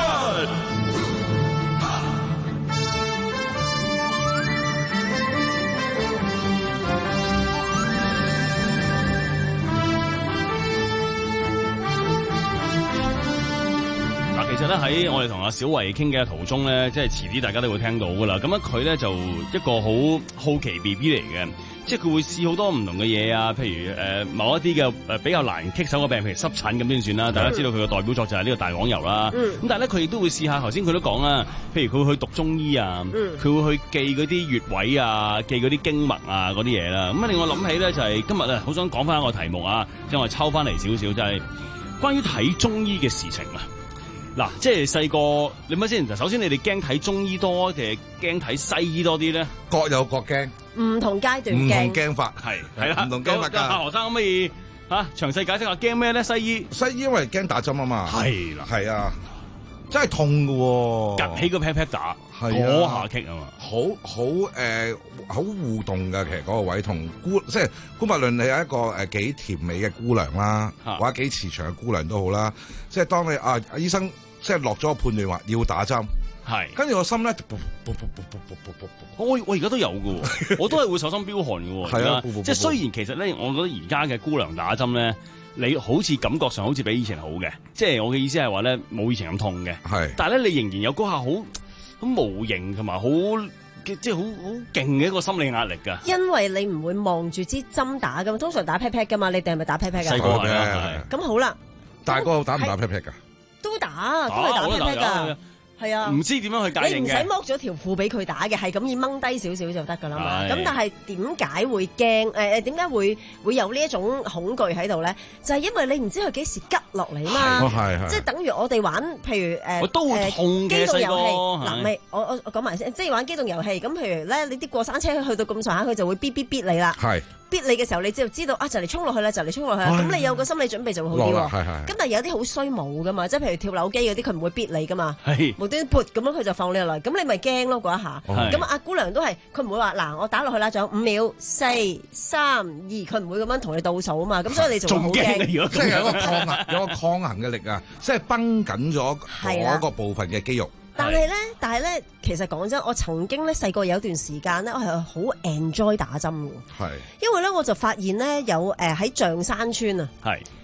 嗱，其實咧喺我哋同阿小維傾嘅途中咧，即係遲啲大家都會聽到噶啦。咁樣佢咧就一個好好奇 B B 嚟嘅。即係佢會試好多唔同嘅嘢啊，譬如誒、呃、某一啲嘅誒比較難棘手嘅病，譬如濕疹咁先算啦。大家知道佢嘅代表作就係呢個大黃油啦。咁、嗯、但係咧佢亦都會試下，頭先佢都講啦，譬如佢會去讀中醫啊，佢、嗯、會去記嗰啲穴位啊，記嗰啲經脈啊嗰啲嘢啦。咁啊令我諗起咧就係、是、今日啊，好想講翻一個題目啊，即係我抽翻嚟少少，就係、是、關於睇中醫嘅事情啊。嗱，即係細個，你乜先？首先你哋驚睇中醫多定係驚睇西醫多啲咧？ 各有各驚， 唔同階段唔驚， 同驚法， 係係啦， 唔同驚法㗎。 阿何生可唔可以嚇詳細解釋下驚咩咧？西醫西醫因為驚打針啊嘛， 係啦， 係啊，真係痛㗎喎， 趌起個 pat pat 打， 係嗰下棘啊嘛， 好好誒，好互動㗎。其實嗰個位同姑，即係姑勿論你係一個誒幾甜美嘅姑娘啦，或者幾慈祥嘅姑娘都好啦。即係當你啊醫生。即係落咗個判斷話要打針， 係跟住個心咧， 我我而家都有嘅喎，我都係會手心飆汗嘅喎。係啊，即係雖然其實咧，我覺得而家嘅姑娘打針咧，你好似感覺上好似比以前好嘅，即係我嘅意思係話咧冇以前咁痛嘅。係，但係咧你仍然有嗰下好好無形同埋好即係好好勁嘅一個心理壓力㗎。 因為你唔會望住支針打㗎嘛，通常打 pat pat 㗎嘛，你哋係咪打 pat pat 㗎？ 細個係啊， 咁好啦， 大個打唔打 pat pat 㗎？ 都打，都係打 pat pat 㗎，係啊， 唔知點樣去界定嘅。 你唔使剝咗條褲俾佢打嘅，係咁要掹低少少就得㗎啦嘛。咁但係點解會驚？誒誒點解會會有呢一種恐懼喺度咧？就係因為你唔知佢幾時吉落嚟嘛。即係等於我哋玩，譬如誒都會痛嘅機動遊戲。 嗱， 咪我我我講埋先，即係玩機動遊戲。咁譬如咧，你啲過山車去到咁上下，佢就會嗶嗶嗶你啦。係。逼你嘅時候，你就知道啊，就嚟衝落去啦，就嚟衝落去啦。咁你有個心理準備就會好啲喎。咁但係有啲好衰冇噶嘛，即係譬如跳樓機嗰啲，佢唔會逼你噶嘛。無端端撥咁樣佢就放你落嚟，咁你咪驚咯嗰一下。咁阿姑娘都係，佢唔會話嗱我打落去啦，仲有五秒、四、三、二，佢唔會咁樣同你倒數啊嘛。咁所以你就會好驚。 即係有個抗衡，有個抗衡嘅力啊，即係繃緊咗嗰個部分嘅肌肉。 但係咧，但係咧，其實講真，我曾經咧細個有段時間咧，我係好 enjoy 打針嘅。係，因為咧我就發現咧有誒喺象山村啊，係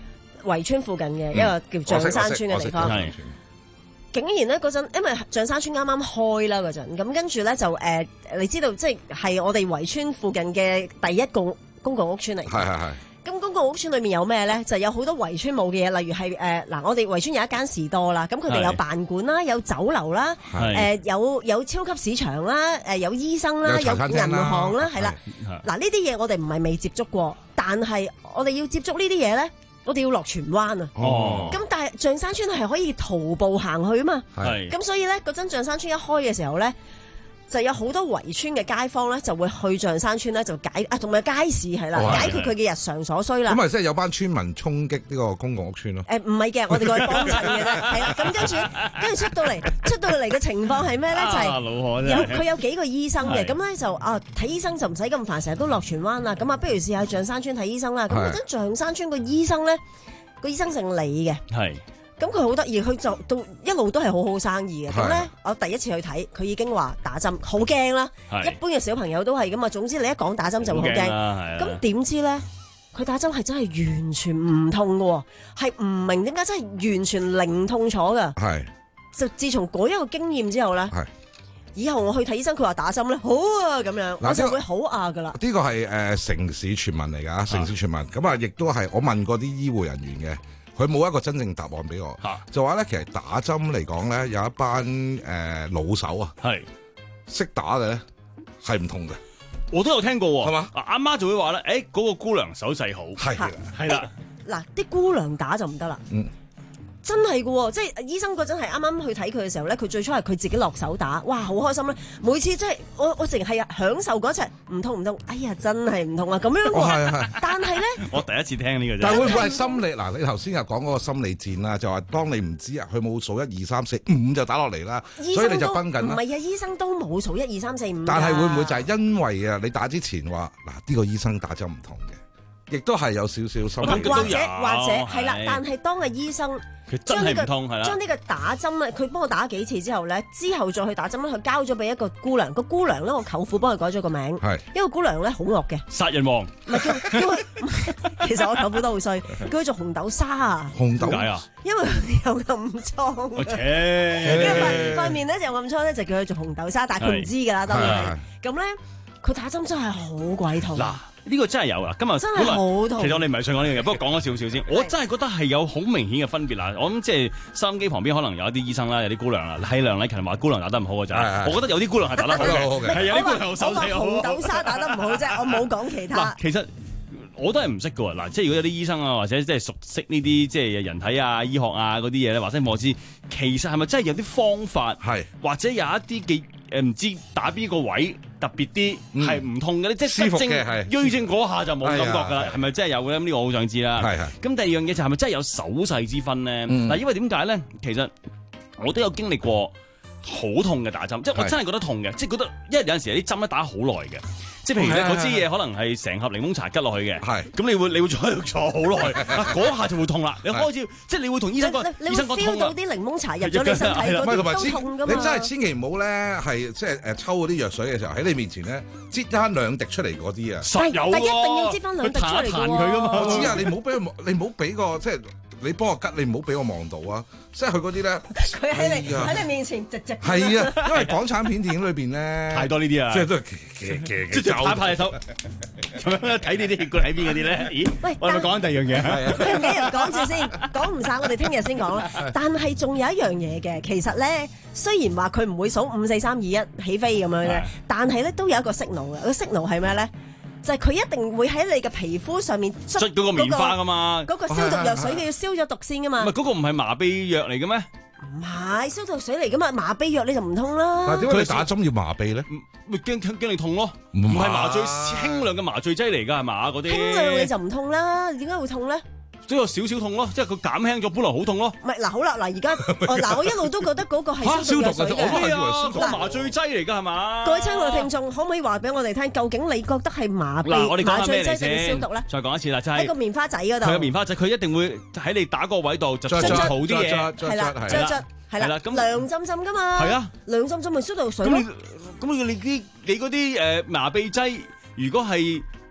圍村附近嘅一個叫象山村嘅地方。竟然咧嗰陣，因為象山村啱啱開啦嗰陣，咁跟住咧就誒、呃，你知道即係係我哋圍村附近嘅第一個公共屋村嚟。係係係。咁公共屋村裏面有咩咧？就有好多圍村冇嘅嘢，例如係誒嗱，我哋圍村有一間士多啦，咁佢哋有辦館啦，有酒樓啦，誒、呃、有有超級市場啦，誒、呃、有醫生啦，有銀行啦，係啦。嗱呢啲嘢我哋唔係未接觸過，但係我哋要接觸呢啲嘢咧。我哋要落荃灣啊！哦，咁但係象山村係可以徒步行去啊嘛，係，咁所以咧嗰陣象山村一開嘅時候咧，就有好多圍村嘅街坊咧就會去象山村咧就解啊，同埋街市係啦，解決佢嘅日常所需啦。 咁咪即係有班村民衝擊呢個公共屋村咯？誒唔係嘅，我哋過去幫襯嘅啫，係啦。咁跟住跟住出到嚟，出到嚟嘅情況係咩咧？就係有佢有幾個醫生嘅，咁咧就啊睇醫生就唔使咁煩，成日都落荃灣啦。咁啊，不如試下象山村睇醫生啦。咁嗰陣象山村個醫生咧，個醫生姓李嘅。係。咁佢好得意，佢就到一路都係好好生意嘅。咁咧，我第一次去睇，佢已經話打針，好驚啦。一般嘅小朋友都係噶嘛。總之你一講打針就會好驚。咁點知咧，佢打針係真係完全唔痛嘅，係唔明點解真係完全零痛楚㗎。係。就自從嗰一個經驗之後咧，以後我去睇醫生，佢話打針咧好啊咁樣，我就會好啊噶啦。 呢個係誒城市傳聞嚟㗎，城市傳聞。咁啊，亦都係我問過啲醫護人員嘅。佢冇一個真正答案俾我，就話咧其實打針嚟講咧有一班誒、呃、老手啊，係識打嘅咧係唔痛嘅。 我都有聽過喎，係嘛？阿媽就會話咧，誒、欸、嗰、那個姑娘手勢好，係係啦。 嗱，啲姑娘打就唔得啦。嗯。真係嘅喎，即係醫生嗰陣係啱啱去睇佢嘅時候咧，佢最初係佢自己落手打，哇好開心咧！每次即係我我淨係享受嗰隻唔痛唔痛，哎呀真係唔痛啊咁樣喎。係係。但係咧， 我第一次聽呢個啫。 但係會唔會係心理？嗱，你頭先又講嗰個心理戰啦，就話當你唔知啊，佢冇數一二三四五就打落嚟啦，所以你就繃緊啦。 唔係啊，醫生都冇數一二三四五。 但係會唔會就係因為啊，你打之前話嗱呢個醫生打針唔同嘅，亦都係有少少心理。 或者或者係啦，但係當個醫生。將呢、這個將呢個打針咧，佢幫我打幾次之後咧，之後再去打針咧，佢交咗俾一個姑娘。個姑娘咧，我舅父幫佢改咗個名。係一個姑娘咧，好惡嘅殺人王。 唔係叫叫佢，其實我舅父都好衰，叫佢做紅豆沙啊。 紅豆解啊？ 因為佢有暗瘡。因為塊塊面咧就有暗瘡咧，就叫佢做紅豆沙，但係佢唔知㗎啦，當然係。咁咧，佢打針真係好鬼痛。 呢個真係有啊！今日真係好痛。 其實我哋唔係想講呢樣嘢，不過講咗少少先。我真係覺得係有好明顯嘅分別啦。我諗即係收音機旁邊可能有一啲醫生啦，有啲姑娘啦。係梁禮勤話姑娘打得唔好嘅咋？我覺得有啲姑娘係打得好嘅，係有啲姑娘手勢好。 紅豆沙打得唔好啫，我冇講其他。 其實我都係唔識嘅喎。嗱，即係如果有啲醫生啊，或者即係熟悉呢啲即係人體啊、醫學啊嗰啲嘢咧，或者我知其實係咪真係有啲方法係，或者有一啲嘅誒唔知打邊個位特別啲係唔痛嘅咧，即係正瘀症嗰下就冇感覺㗎啦，係咪真係有咧？咁呢個我好想知啦。係係。咁第二樣嘢就係咪真係有手勢之分咧？嗱，因為點解咧？其實我都有經歷過好痛嘅打針，即係我真係覺得痛嘅，即係覺得，因為有陣時啲針咧打好耐嘅，即係譬如咧嗰支嘢可能係成盒檸檬茶拮落去嘅，係咁你會你會坐喺度坐好耐，嗰下就會痛啦。你開始即係你會同醫生講，醫生講痛啦。你會 feel 到啲檸檬茶入咗你身體嗰啲都痛㗎嘛？ 你真係千祈唔好咧，係即係誒抽嗰啲藥水嘅時候喺你面前咧，擠翻兩滴出嚟嗰啲啊！ 實有喎， 但一定要擠翻兩滴出嚟㗎喎。 我知啊，你唔好俾佢，你唔好俾個即係。你幫我吉，你唔好俾我望到啊！即係佢嗰啲咧， 佢喺你喺你面前直直。 係啊，因為港產片電影裏邊咧太多呢啲啊， 即係都係嘅嘅嘅，即係拍拍你手咁樣睇呢啲血管喺邊嗰啲咧？咦？喂，我係咪講緊第二樣嘢？係啊， 唔緊要，講住先，講唔晒，我哋聽日先講啦。但係仲有一樣嘢嘅，其實咧，雖然話佢唔會數五四三二一起飛咁樣嘅，但係咧都有一個 signal 嘅。個 signal 係咩咧？就係佢一定會喺你嘅皮膚上面捽嗰個棉花噶嘛， 嗰個消毒藥水佢要消咗毒先噶嘛。 唔係嗰個唔係麻痹藥嚟嘅咩？ 唔係消毒水嚟噶嘛，麻痹藥你就唔痛啦。 但係點解你打針要麻痹咧？ 咪驚驚你痛咯，唔係麻醉輕量嘅麻醉劑嚟㗎係嘛？嗰啲輕量你就唔痛啦，點解會痛咧？ 都有少少痛咯，即係佢減輕咗，本來好痛咯。 唔係嗱，好啦，嗱而家嗱我一路都覺得嗰個係消毒藥水嘅， 我都以為消毒麻醉劑嚟㗎係嘛？ 各位親愛嘅聽眾，可唔可以話俾我哋聽，究竟你覺得係麻痹麻醉劑定係消毒咧？ 再講一次啦，就係喺個棉花仔嗰度。 佢個棉花仔，佢一定會喺你打嗰個位度就捽好啲嘢， 係啦，捽捽係啦，咁涼浸浸㗎嘛。係啊，涼浸浸咪消毒水咯。 咁你咁你啲你嗰啲誒麻痹劑，如果係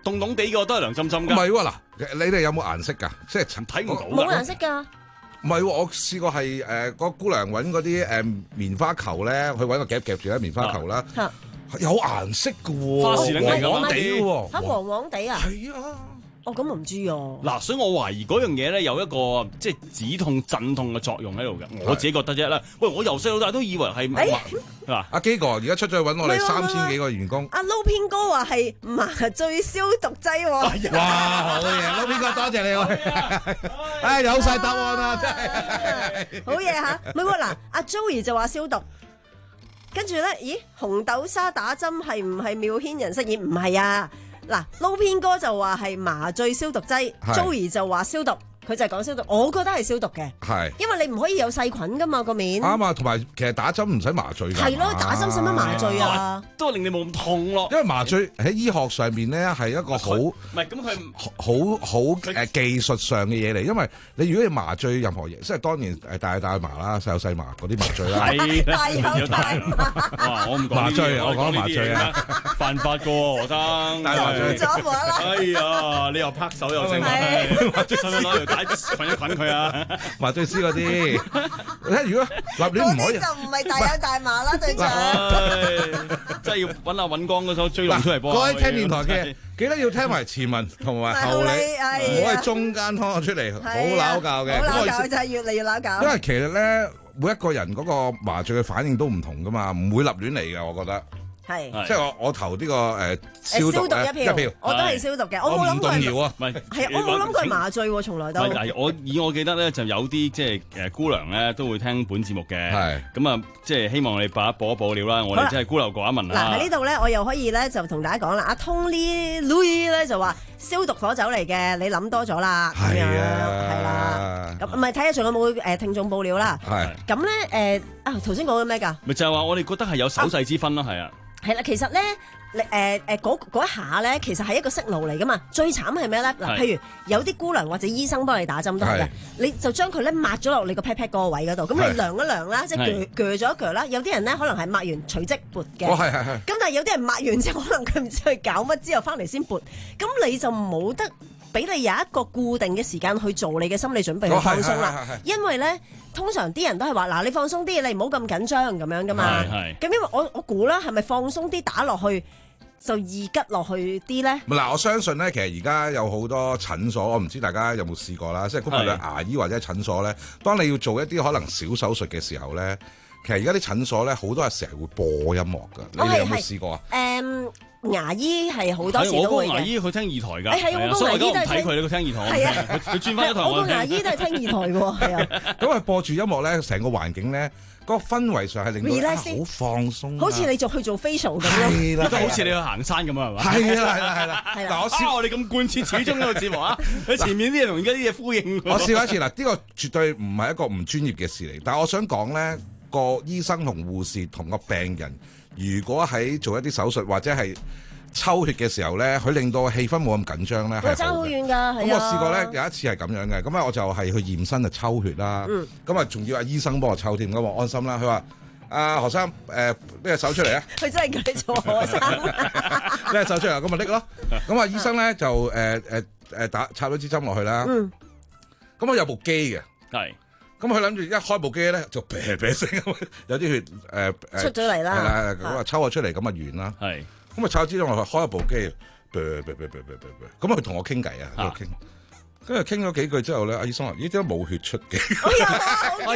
凍凍地嘅都係涼浸浸㗎。 唔係喎，嗱，你哋有冇顏色㗎？即係睇唔到。 冇顏色㗎。 唔係喎，我試過係誒個姑娘揾嗰啲誒棉花球咧，去揾個夾夾住啲棉花球啦，有顏色㗎喎， 花士令嚟㗎嘛， 地喎， 嚇黃黃地啊， 係啊。 哦，咁我唔知啊。 嗱，所以我懷疑嗰樣嘢咧有一個即係止痛鎮痛嘅作用喺度嘅，我自己覺得啫啦。喂，我由細到大都以為係嗱，阿基哥而家出咗去揾我哋三千幾個員工。 阿撈片哥話係麻醉消毒劑喎。 哇，好嘢，撈片哥多謝你喎。唉，有晒答案啦，真係。 好嘢嚇，唔係喎嗱，阿 Joey 就話消毒，跟住咧，咦，紅豆沙打針係唔係妙軒人飾演？唔係啊。嗱，撈片哥就話係麻醉消毒劑 ，Joey 就話消毒，佢就係講消毒，我覺得係消毒嘅， 係， 因為你唔可以有細菌噶嘛個面。 啱啊，同埋其實打針唔使麻醉㗎。 係咯，打針使乜麻醉啊？ 都係令你冇咁痛咯。 因為麻醉喺醫學上面咧係一個好唔係咁佢好好誒技術上嘅嘢嚟，因為你如果要麻醉任何嘢，即係當然誒大有大麻啦，細有細麻嗰啲麻醉啦。 大有大麻。 哇！我唔講麻醉，我講麻醉啊， 犯法㗎喎，何生。 大麻醉咗我啦。 哎呀，你又拍手又剩，麻醉使唔使攞條帶捆一捆佢啊？ 麻醉師嗰啲，你睇如果立亂唔可以， 就唔係大有大麻啦，隊長。 真係要揾阿尹光嗰首追龍出嚟播。 各位聽電台嘅，記得要聽埋前文同埋後理，唔好喺中間拖我出嚟，好鬧教嘅。 好鬧教就係越嚟越鬧教。 因為其實咧，每一個人嗰個麻醉嘅反應都唔同噶嘛，唔會立亂嚟嘅，我覺得。 係， 即係我我投呢個誒消毒一票，我都係消毒嘅，我冇諗過係， 啊， 係我冇諗過係麻醉喎，從來都。 我以我記得咧，就有啲即係誒姑娘咧都會聽本節目嘅，係咁啊，即係希望你把報一報料啦，我哋即係孤陋寡聞啦。嗱喺呢度咧，我又可以咧就同大家講啦，阿 Tony Louis 咧就話消毒火酒嚟嘅，你諗多咗啦，係啊，係啦，咁唔係睇下仲有冇誒聽眾報料啦，係咁咧誒啊頭先講緊咩㗎？ 咪就係話我哋覺得係有手勢之分咯，係啊。 係啦，其實咧，誒誒嗰嗰一下咧，其實係一個息怒嚟噶嘛。最慘係咩咧？嗱，譬如有啲姑娘或者醫生幫你打針都係嘅，你就將佢咧抹咗落你個 pat pat 嗰個位嗰度，咁你量一量啦，即係鋸鋸咗一鋸啦。有啲人咧可能係抹完隨即撥嘅， 哦係係係。咁但係有啲人抹完之後，可能佢唔知去搞乜之後翻嚟先撥，咁你就冇得俾你有一個固定嘅時間去做你嘅心理準備去放鬆啦。因為咧。通常啲人都係話嗱，你放鬆啲，你唔好咁緊張咁樣噶嘛。咁因為我我估啦，係咪放鬆啲打落去就易吉落去啲咧？ 嗱，我相信咧，其實而家有好多診所，我唔知大家有冇試過啦，即係無論牙醫或者診所咧，當你要做一啲可能小手術嘅時候咧，其實而家啲診所咧好多係成日會播音樂噶，你哋有冇試過啊？ 誒。牙醫係好多時都會嘅。 我個牙醫佢聽二台㗎， 係啊，我個牙醫都係睇佢，你佢聽二台。 係啊， 佢轉翻一台。 我個牙醫都係聽二台嘅喎，係啊。 咁啊，播住音樂咧，成個環境咧，嗰個氛圍上係令到好放鬆。 好似你做去做 facial 咁咯。 係啦， 都好似你去行山咁啊，係嘛？ 係啦，係啦，係啦。 嗱， 我試我哋咁貫徹始終呢個節目啊，佢前面啲嘢同而家啲嘢呼應。 我試過一次嗱，呢個絕對唔係一個唔專業嘅事嚟，但係我想講咧，個醫生同護士同個病人，如果喺做一啲手術或者係抽血嘅時候咧，佢令到氣氛冇咁緊張咧，係爭好遠㗎。咁我試過咧有一次係咁樣嘅，咁啊我就係去驗身就抽血啦。咁啊仲要阿醫生幫我抽添，咁我安心啦。佢話：阿何生誒，拎隻手出嚟啊！ 佢真係叫你做何生。 拎隻手出嚟，咁咪拎咯。咁啊醫生咧就誒誒誒打插咗支針落去啦。咁我有部機嘅。 係。 咁佢諗住一開部機咧就啤啤聲，有啲血誒誒出咗嚟啦。 係啦，咁啊抽咗出嚟，咁啊完啦。 係。咁啊，炒之後我開一部機，咁佢同我傾偈啊，喺度傾，跟住傾咗幾句之後咧，阿醫生話：咦，點解冇血出嘅？ 哎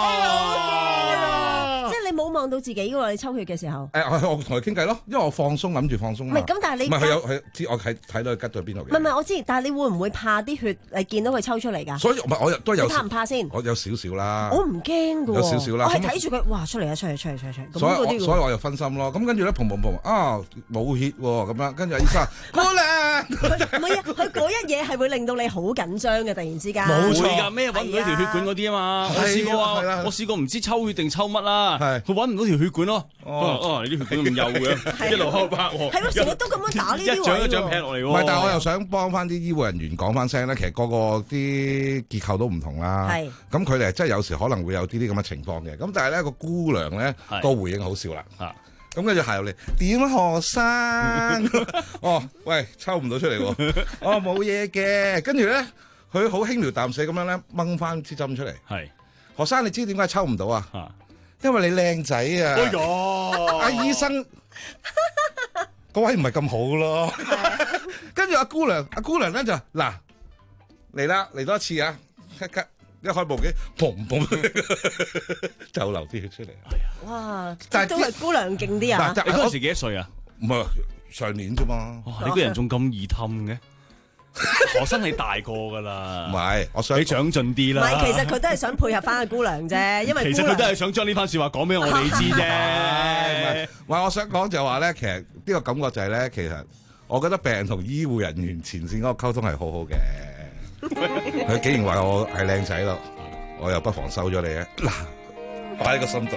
呀，即係你冇望到自己喎，你抽血嘅時候。 誒，我同佢傾偈咯，因為我放鬆，諗住放鬆。 唔係咁，但係你唔係佢有佢知我睇睇到佢吉到邊度嘅。 唔係唔係，我知，但係你會唔會怕啲血誒見到佢抽出嚟㗎？ 所以唔係我都有。 你怕唔怕先？ 我有少少啦。 我唔驚㗎喎。 有少少啦。 我係睇住佢，哇！出嚟啊！出嚟出嚟出嚟出嚟。 所以所以我又分心咯。咁跟住咧，砰砰砰啊，冇血喎咁樣。跟住阿醫生，過嚟。 唔係啊，佢嗰一嘢係會令到你好緊張嘅，突然之間。 冇錯㗎，咩揾唔到條血管嗰啲啊嘛？我試過啊，我試過唔知抽血定抽乜啦，佢揾唔到條血管咯。哦哦，你啲血管咁幼嘅，一路開拍喎。 係咯，成日都咁樣打呢啲位。 一張一張劈落嚟喎。 唔係，但係我又想幫翻啲醫護人員講翻聲咧，其實個個啲結構都唔同啦。係。咁佢哋真係有時可能會有啲啲咁嘅情況嘅。咁但係咧個姑娘咧個回應好笑啦。 咁跟住行入嚟，點啊何生？哦，喂，抽唔到出嚟喎。哦，冇嘢嘅。跟住咧，佢好輕描淡寫咁樣咧，掹翻支針出嚟。 係何生，你知點解抽唔到啊？因為你靚仔啊！ 哎呀， 阿醫生嗰位唔係咁好咯。跟住阿姑娘，阿姑娘咧就嗱嚟啦，嚟多一次啊！一咳一開部機，砰砰就流啲血出嚟。 哇！ 但係都係姑娘勁啲啊！ 你嗰陣時幾多歲啊？ 唔係上年啫嘛。 你個人仲咁易氹嘅？何生你大個噶啦， 唔係，我想你長進啲啦。 唔係，其實佢都係想配合翻個姑娘啫，因為其實佢都係想將呢番説話講俾我哋知啫。 唔係，話我想講就係話咧，其實呢個感覺就係咧，其實我覺得病人同醫護人員前線嗰個溝通係好好嘅。佢竟然話我係靚仔咯，我又不妨收咗你啊！嗱，擺喺個心度。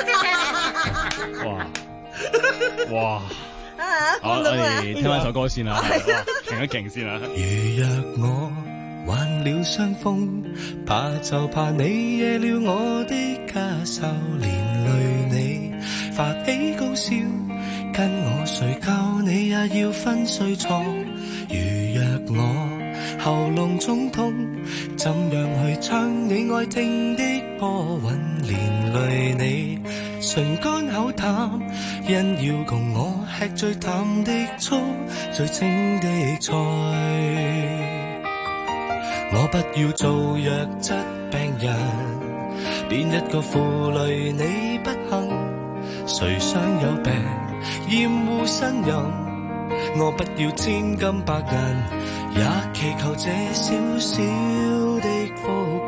哇哇！好，我哋聽翻首歌先啦，停一停先啦。 如若我患了傷風，怕就怕你惹了我的家愁，連累你發起高燒，跟我睡覺你也要分睡床。如若我喉嚨腫痛，怎樣去唱你愛聽的波韻，連累你唇乾口淡，因要共我吃最淡的醋，最清的菜。我不要做弱質病人，變一個負累你不幸，誰想有病厭惡呻吟。我不要千金百銀，也祈求這小小的福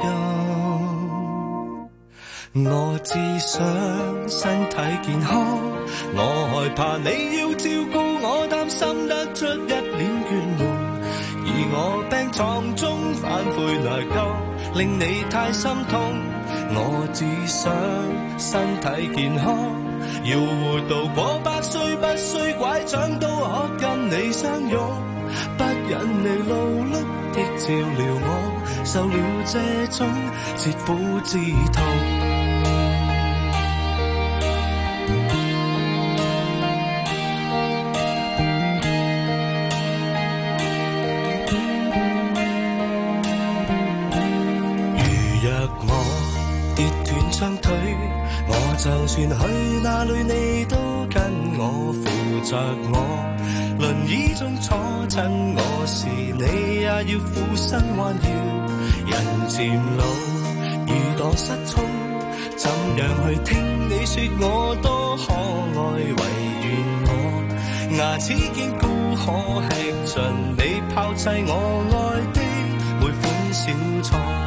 音。我只想身體健康，我害怕你要照顧我，擔心得出一臉倦容，而我病床中反悔內疚，令你太心痛。我只想身體健康，要活到過百歲，不需拐杖都可跟你相擁，不忍你勞碌的照料我，受了這種切膚之痛。就算去哪裏你都跟我扶着我，輪椅中坐親我時你也要俯身彎腰。人漸老如墮失聰，怎樣去聽你說我多可愛，唯願我牙齒堅固可吃盡你拋棄我愛的每款小菜。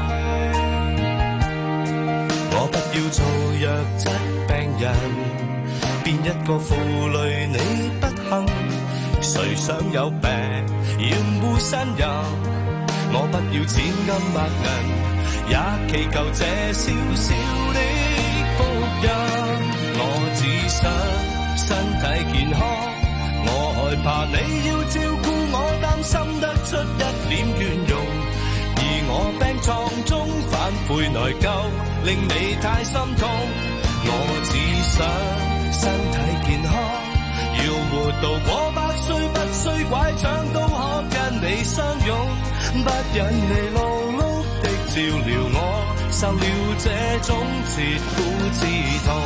我不要做弱質病人，變一個負累你不幸，誰想有病厭惡呻吟。我不要千金百銀，也祈求這小小的福音。我只想身體健康，我害怕你要照顧我，擔心得出一臉倦容，而我病床中反悔內疚，令你太心痛。我只想身體健康，要活到過百歲，不需拐杖都可跟你相擁，不忍你勞碌的照料我，受了這種切膚之痛。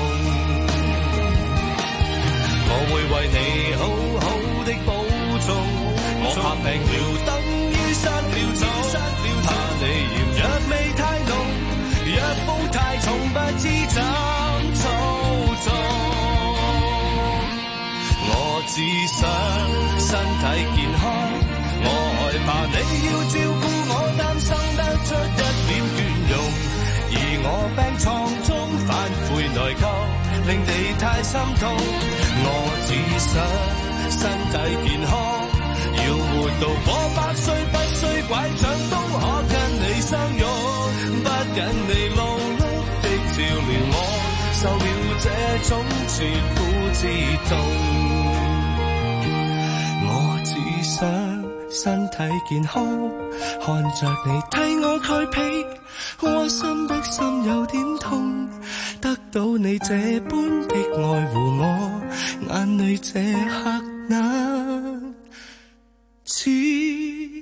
我會為你好好的保重，我怕病了等於失了蹤，怕你嫌藥味太濃，藥布太重不知怎操縱。我只想身體健康，我害怕你要照顧我，擔心得出一臉倦容，而我病床中反悔內疚，令你太心痛。我只想身體健康，要活到過百歲，不需拐杖都可跟你相擁，不忍你勞碌的照料我，受了這種切膚之痛。我只想身體健康，看着你替我蓋被，窩心的心有點痛，得到你這般的愛護我， 心裏這刻能知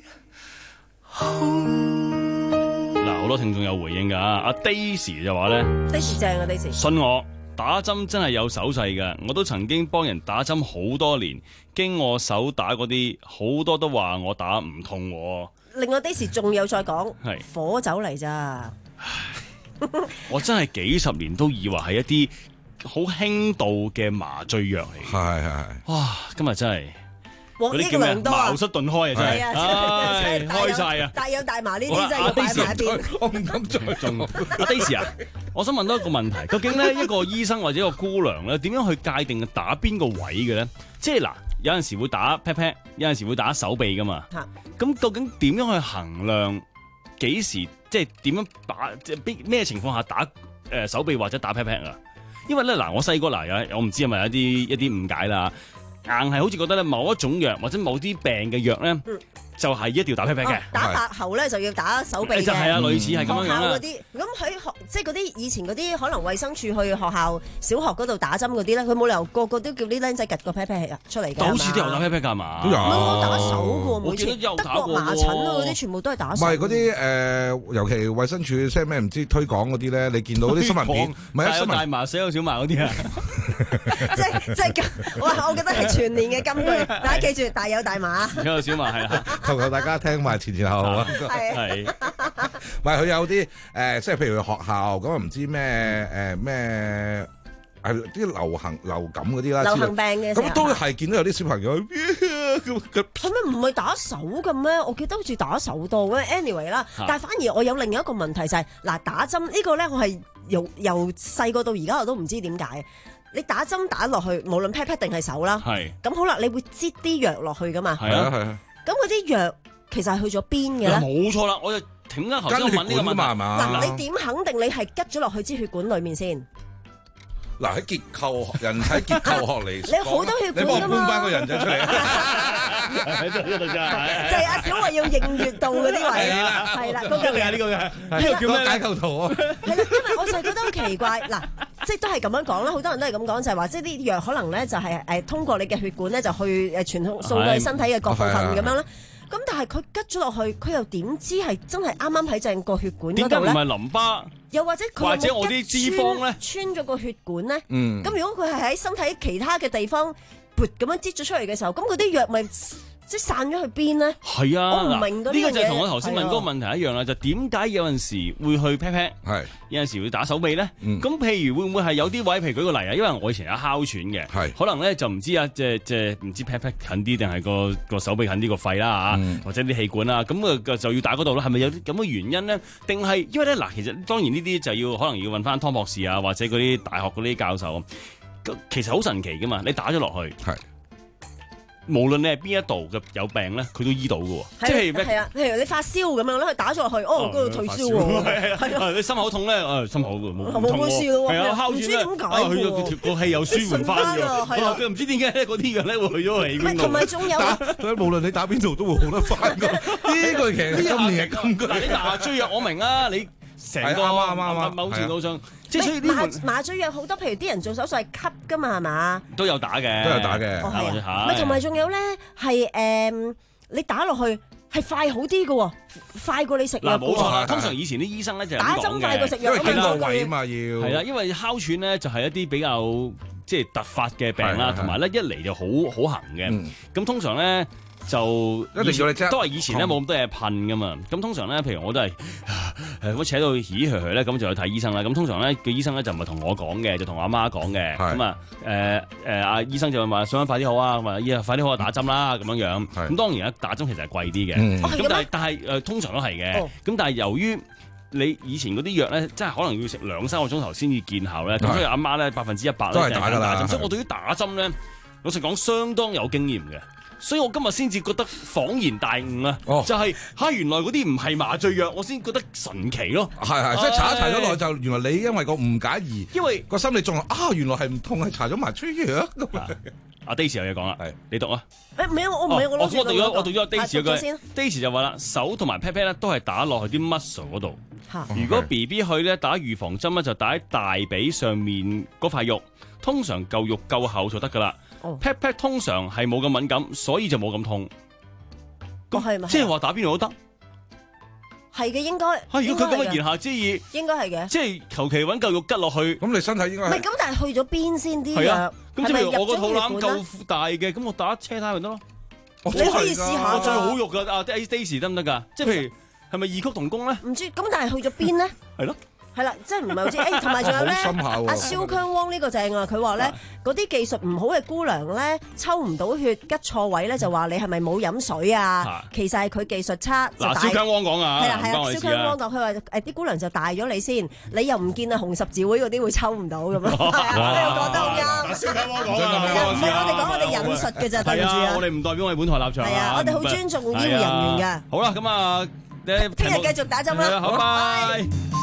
空。 嗱，好多聽眾有回應㗎，阿 Daisy 就話咧 ，Daisy 正啊 ，Daisy。 信我，打針真係有手勢㗎，我都曾經幫人打針好多年，經我手打嗰啲，好多都話我打唔痛喎。 另外 Daisy 仲有再講， 係火酒嚟咋？ 我真係幾十年都以為係一啲好輕度嘅麻醉藥嚟。 係係係。 哇！今日真係獲益嗰啲叫咩？ 良多啊！ 茅塞頓開啊！真係，唉，開晒啊！ 大有大麻呢啲真係要擺埋一邊。 我唔敢再中。 阿 Daisy 啊，我想問多一個問題，究竟咧一個醫生或者一個姑娘咧，點樣去界定打邊個位嘅咧？即係嗱，有陣時會打 pat pat，有陣時會打手臂噶嘛。咁究竟點樣去衡量幾時即係點樣打？即係咩情況下打誒手臂或者打 pat pat 啊？因為咧嗱，我細個嗱有我唔知係咪有啲一啲誤解啦。硬係好似覺得咧某一種藥或者某啲病嘅藥咧，嗯、就係一定要打 pat pat 嘅。打白喉咧就要打手臂嘅。 就係啊，類似係咁樣樣啦。 啲咁喺學即係嗰啲以前嗰啲可能衛生署去學校小學嗰度打針嗰啲咧，佢冇理由個個都叫啲僆仔趌個 pat pat 出嚟㗎。 好似都有打 pat pat 㗎嘛？ 都有。 我打手㗎，每次德國麻疹嗰啲全部都係打手。 唔係嗰啲誒，尤其衛生署即係咩唔知推廣嗰啲咧，你見到啲新聞片，唔係啊，新聞大麻、死有小麻嗰啲啊。 即係即係我我覺得係全年嘅金句，大家記住大有大麻。 死有小麻係啦， 求求大家聽埋前前後後啊。 係， 唔係佢有啲誒，即係譬如學校咁啊，唔知咩誒咩係啲流行流感嗰啲啦， 流行病嘅咁都係見到有啲小朋友咁咁。 係咩唔係打手嘅咩？我記得好似打手多嘅。anyway 啦，但係反而我有另一個問題就係嗱，打針呢個咧，我係由由細個到而家我都唔知點解。你打針打落去，無論 pat pat 定係手啦，咁好啦，你會擠啲藥落去噶嘛？ 係啊係啊。 咁嗰啲藥其實係去咗邊嘅咧？ 冇錯啦，我就點解頭先問呢個問題？ 嗱，你點肯定你係拮咗落去支血管裏面先？ 嗱，喺結構人體結構學嚟， 你好多血管㗎嘛？ 你幫我搬翻個人仔出嚟。 喺度呢度真係。 就係阿小慧要認穴道嗰啲位啦，係啦，嗰個係呢個嘅，呢個叫咩解構圖啊？ 係啦，因為我就係覺得好奇怪，嗱，即係都係咁樣講啦，好多人都係咁講，就係話即係啲藥可能咧就係誒通過你嘅血管咧就去誒傳送到你身體嘅各部分咁樣啦。咁但係佢拮咗落去，佢又點知係真係啱啱喺正個血管嗰度咧？ 點解唔係淋巴？ 又或者佢或者我啲脂肪咧穿咗個血管咧？ 嗯。 咁如果佢係喺身體其他嘅地方撥咁樣擠咗出嚟嘅時候，咁嗰啲藥咪即係散咗去邊咧？ 係啊， 我唔明嗰啲嘢。 呢個就係同我頭先問嗰個問題一樣啦，就點解有陣時會去 pat pat， 係有陣時會打手臂咧？咁譬如會唔會係有啲位，譬如舉個例啊，因為我以前有哮喘嘅，係可能咧就唔知啊，即係即係唔知 pat pat 近啲定係個個手臂近啲個肺啦嚇，或者啲氣管啦，咁啊就要打嗰度咯。係咪有啲咁嘅原因咧？定係因為咧嗱，其實當然呢啲就要可能要問翻湯博士啊，或者嗰啲大學嗰啲教授，其實好神奇噶嘛，你打咗落去係。無論你係邊一度嘅有病咧，佢都醫到嘅喎。即係咩？係啊，譬如你發燒咁樣咧，佢打咗落去，哦，嗰度退燒喎。係啊，你心口痛咧，誒，心口嘅冇冇冇事咯。 係啊，哮喘咧，佢條個氣又舒緩翻嘅。佢唔知點解咧，嗰啲藥咧會去咗氣管度。 同埋仲有， 無論你打邊度都會好得翻嘅。呢個其實今年係金句。 嗱，你麻醉藥我明啊，你成個啱啱啱某程度上。即係所以呢麻麻醉藥好多，譬如啲人做手術係吸噶嘛，係嘛？ 都有打嘅， 都有打嘅。 哦，係啊。咪同埋仲有咧，係誒，你打落去係快好啲嘅，快過你食藥。 嗱，冇錯啦。通常以前啲醫生咧就打針快過食藥， 因為經過位啊嘛要。係啦，因為哮喘咧就係一啲比較即係突發嘅病啦，同埋咧一嚟就好好行嘅。咁通常咧。就一定要你都係以前咧冇咁多嘢噴噶嘛，咁通常咧，譬如我都係誒，我扯到咦嘘嘘咧，咁就去睇醫生啦。咁通常咧，個醫生咧就唔係同我講嘅，就同我阿媽講嘅。咁啊誒誒，阿醫生就會話想快啲好啊，話依啊快啲好啊，打針啦咁樣樣。咁當然咧，打針其實係貴啲嘅。咁但係但係誒，通常都係嘅。咁但係由於你以前嗰啲藥咧，真係可能要食兩三個鐘頭先至見效咧，咁所以阿媽咧百分之一百都係打㗎啦。 所以我對於打針咧，老實講相當有經驗嘅。所以我今日先至覺得恍然大悟啊！哦、就係、是、嚇原來嗰啲唔係麻醉藥，我先覺得神奇咯。 係係，即係查一查咗落就原來你因為個誤解而因為個心理仲啊，原來係唔痛係查咗麻醉藥。 阿 Daisy 有嘢講啦，係你讀啊。 誒唔係我唔係我攞住。 我讀咗我讀咗 Daisy 嘅先。 Daisy 就話啦，手同埋 pat pat 咧都係打落去啲 muscle 嗰度。 嚇！ 如果 B B 去咧打預防針咧，就打喺大髀上面嗰塊肉，通常嚿肉夠厚就得㗎啦。 pat pat 通常係冇咁敏感，所以就冇咁痛。 咁係咪？ 即係話打邊爐都得。 係嘅，應該。 嚇！如果佢咁嘅言下之意， 應該係嘅。 即係求其揾嚿肉吉落去， 咁你身體應該唔係咁，但係去咗邊先啲藥？ 咁即係我個肚腩夠大嘅，咁我打車胎咪得咯。 你可以試下。 我最好肉㗎，啊 Daisy 得唔得㗎？即係譬如係咪異曲同工咧？ 唔知咁，但係去咗邊咧？ 係咯。 係啦，即係唔係好似誒，同埋仲有咧，阿蕭強汪呢個正啊！佢話咧嗰啲技術唔好嘅姑娘咧，抽唔到血，吉錯位咧，就話你係咪冇飲水啊？其實係佢技術差。 嗱，蕭強汪講啊， 係啊係啊，蕭強汪講，佢話誒啲姑娘就大咗你先，你又唔見啊紅十字會嗰啲會抽唔到咁咯。係啊，你又講得好啱。蕭強汪講啊，唔係我哋講我哋引述嘅咋，對唔住啊。 我哋唔代表我哋本台立場。 係啊，我哋好尊重醫護人員㗎。 好啦，咁啊， 聽日繼續打針啦。 好，拜。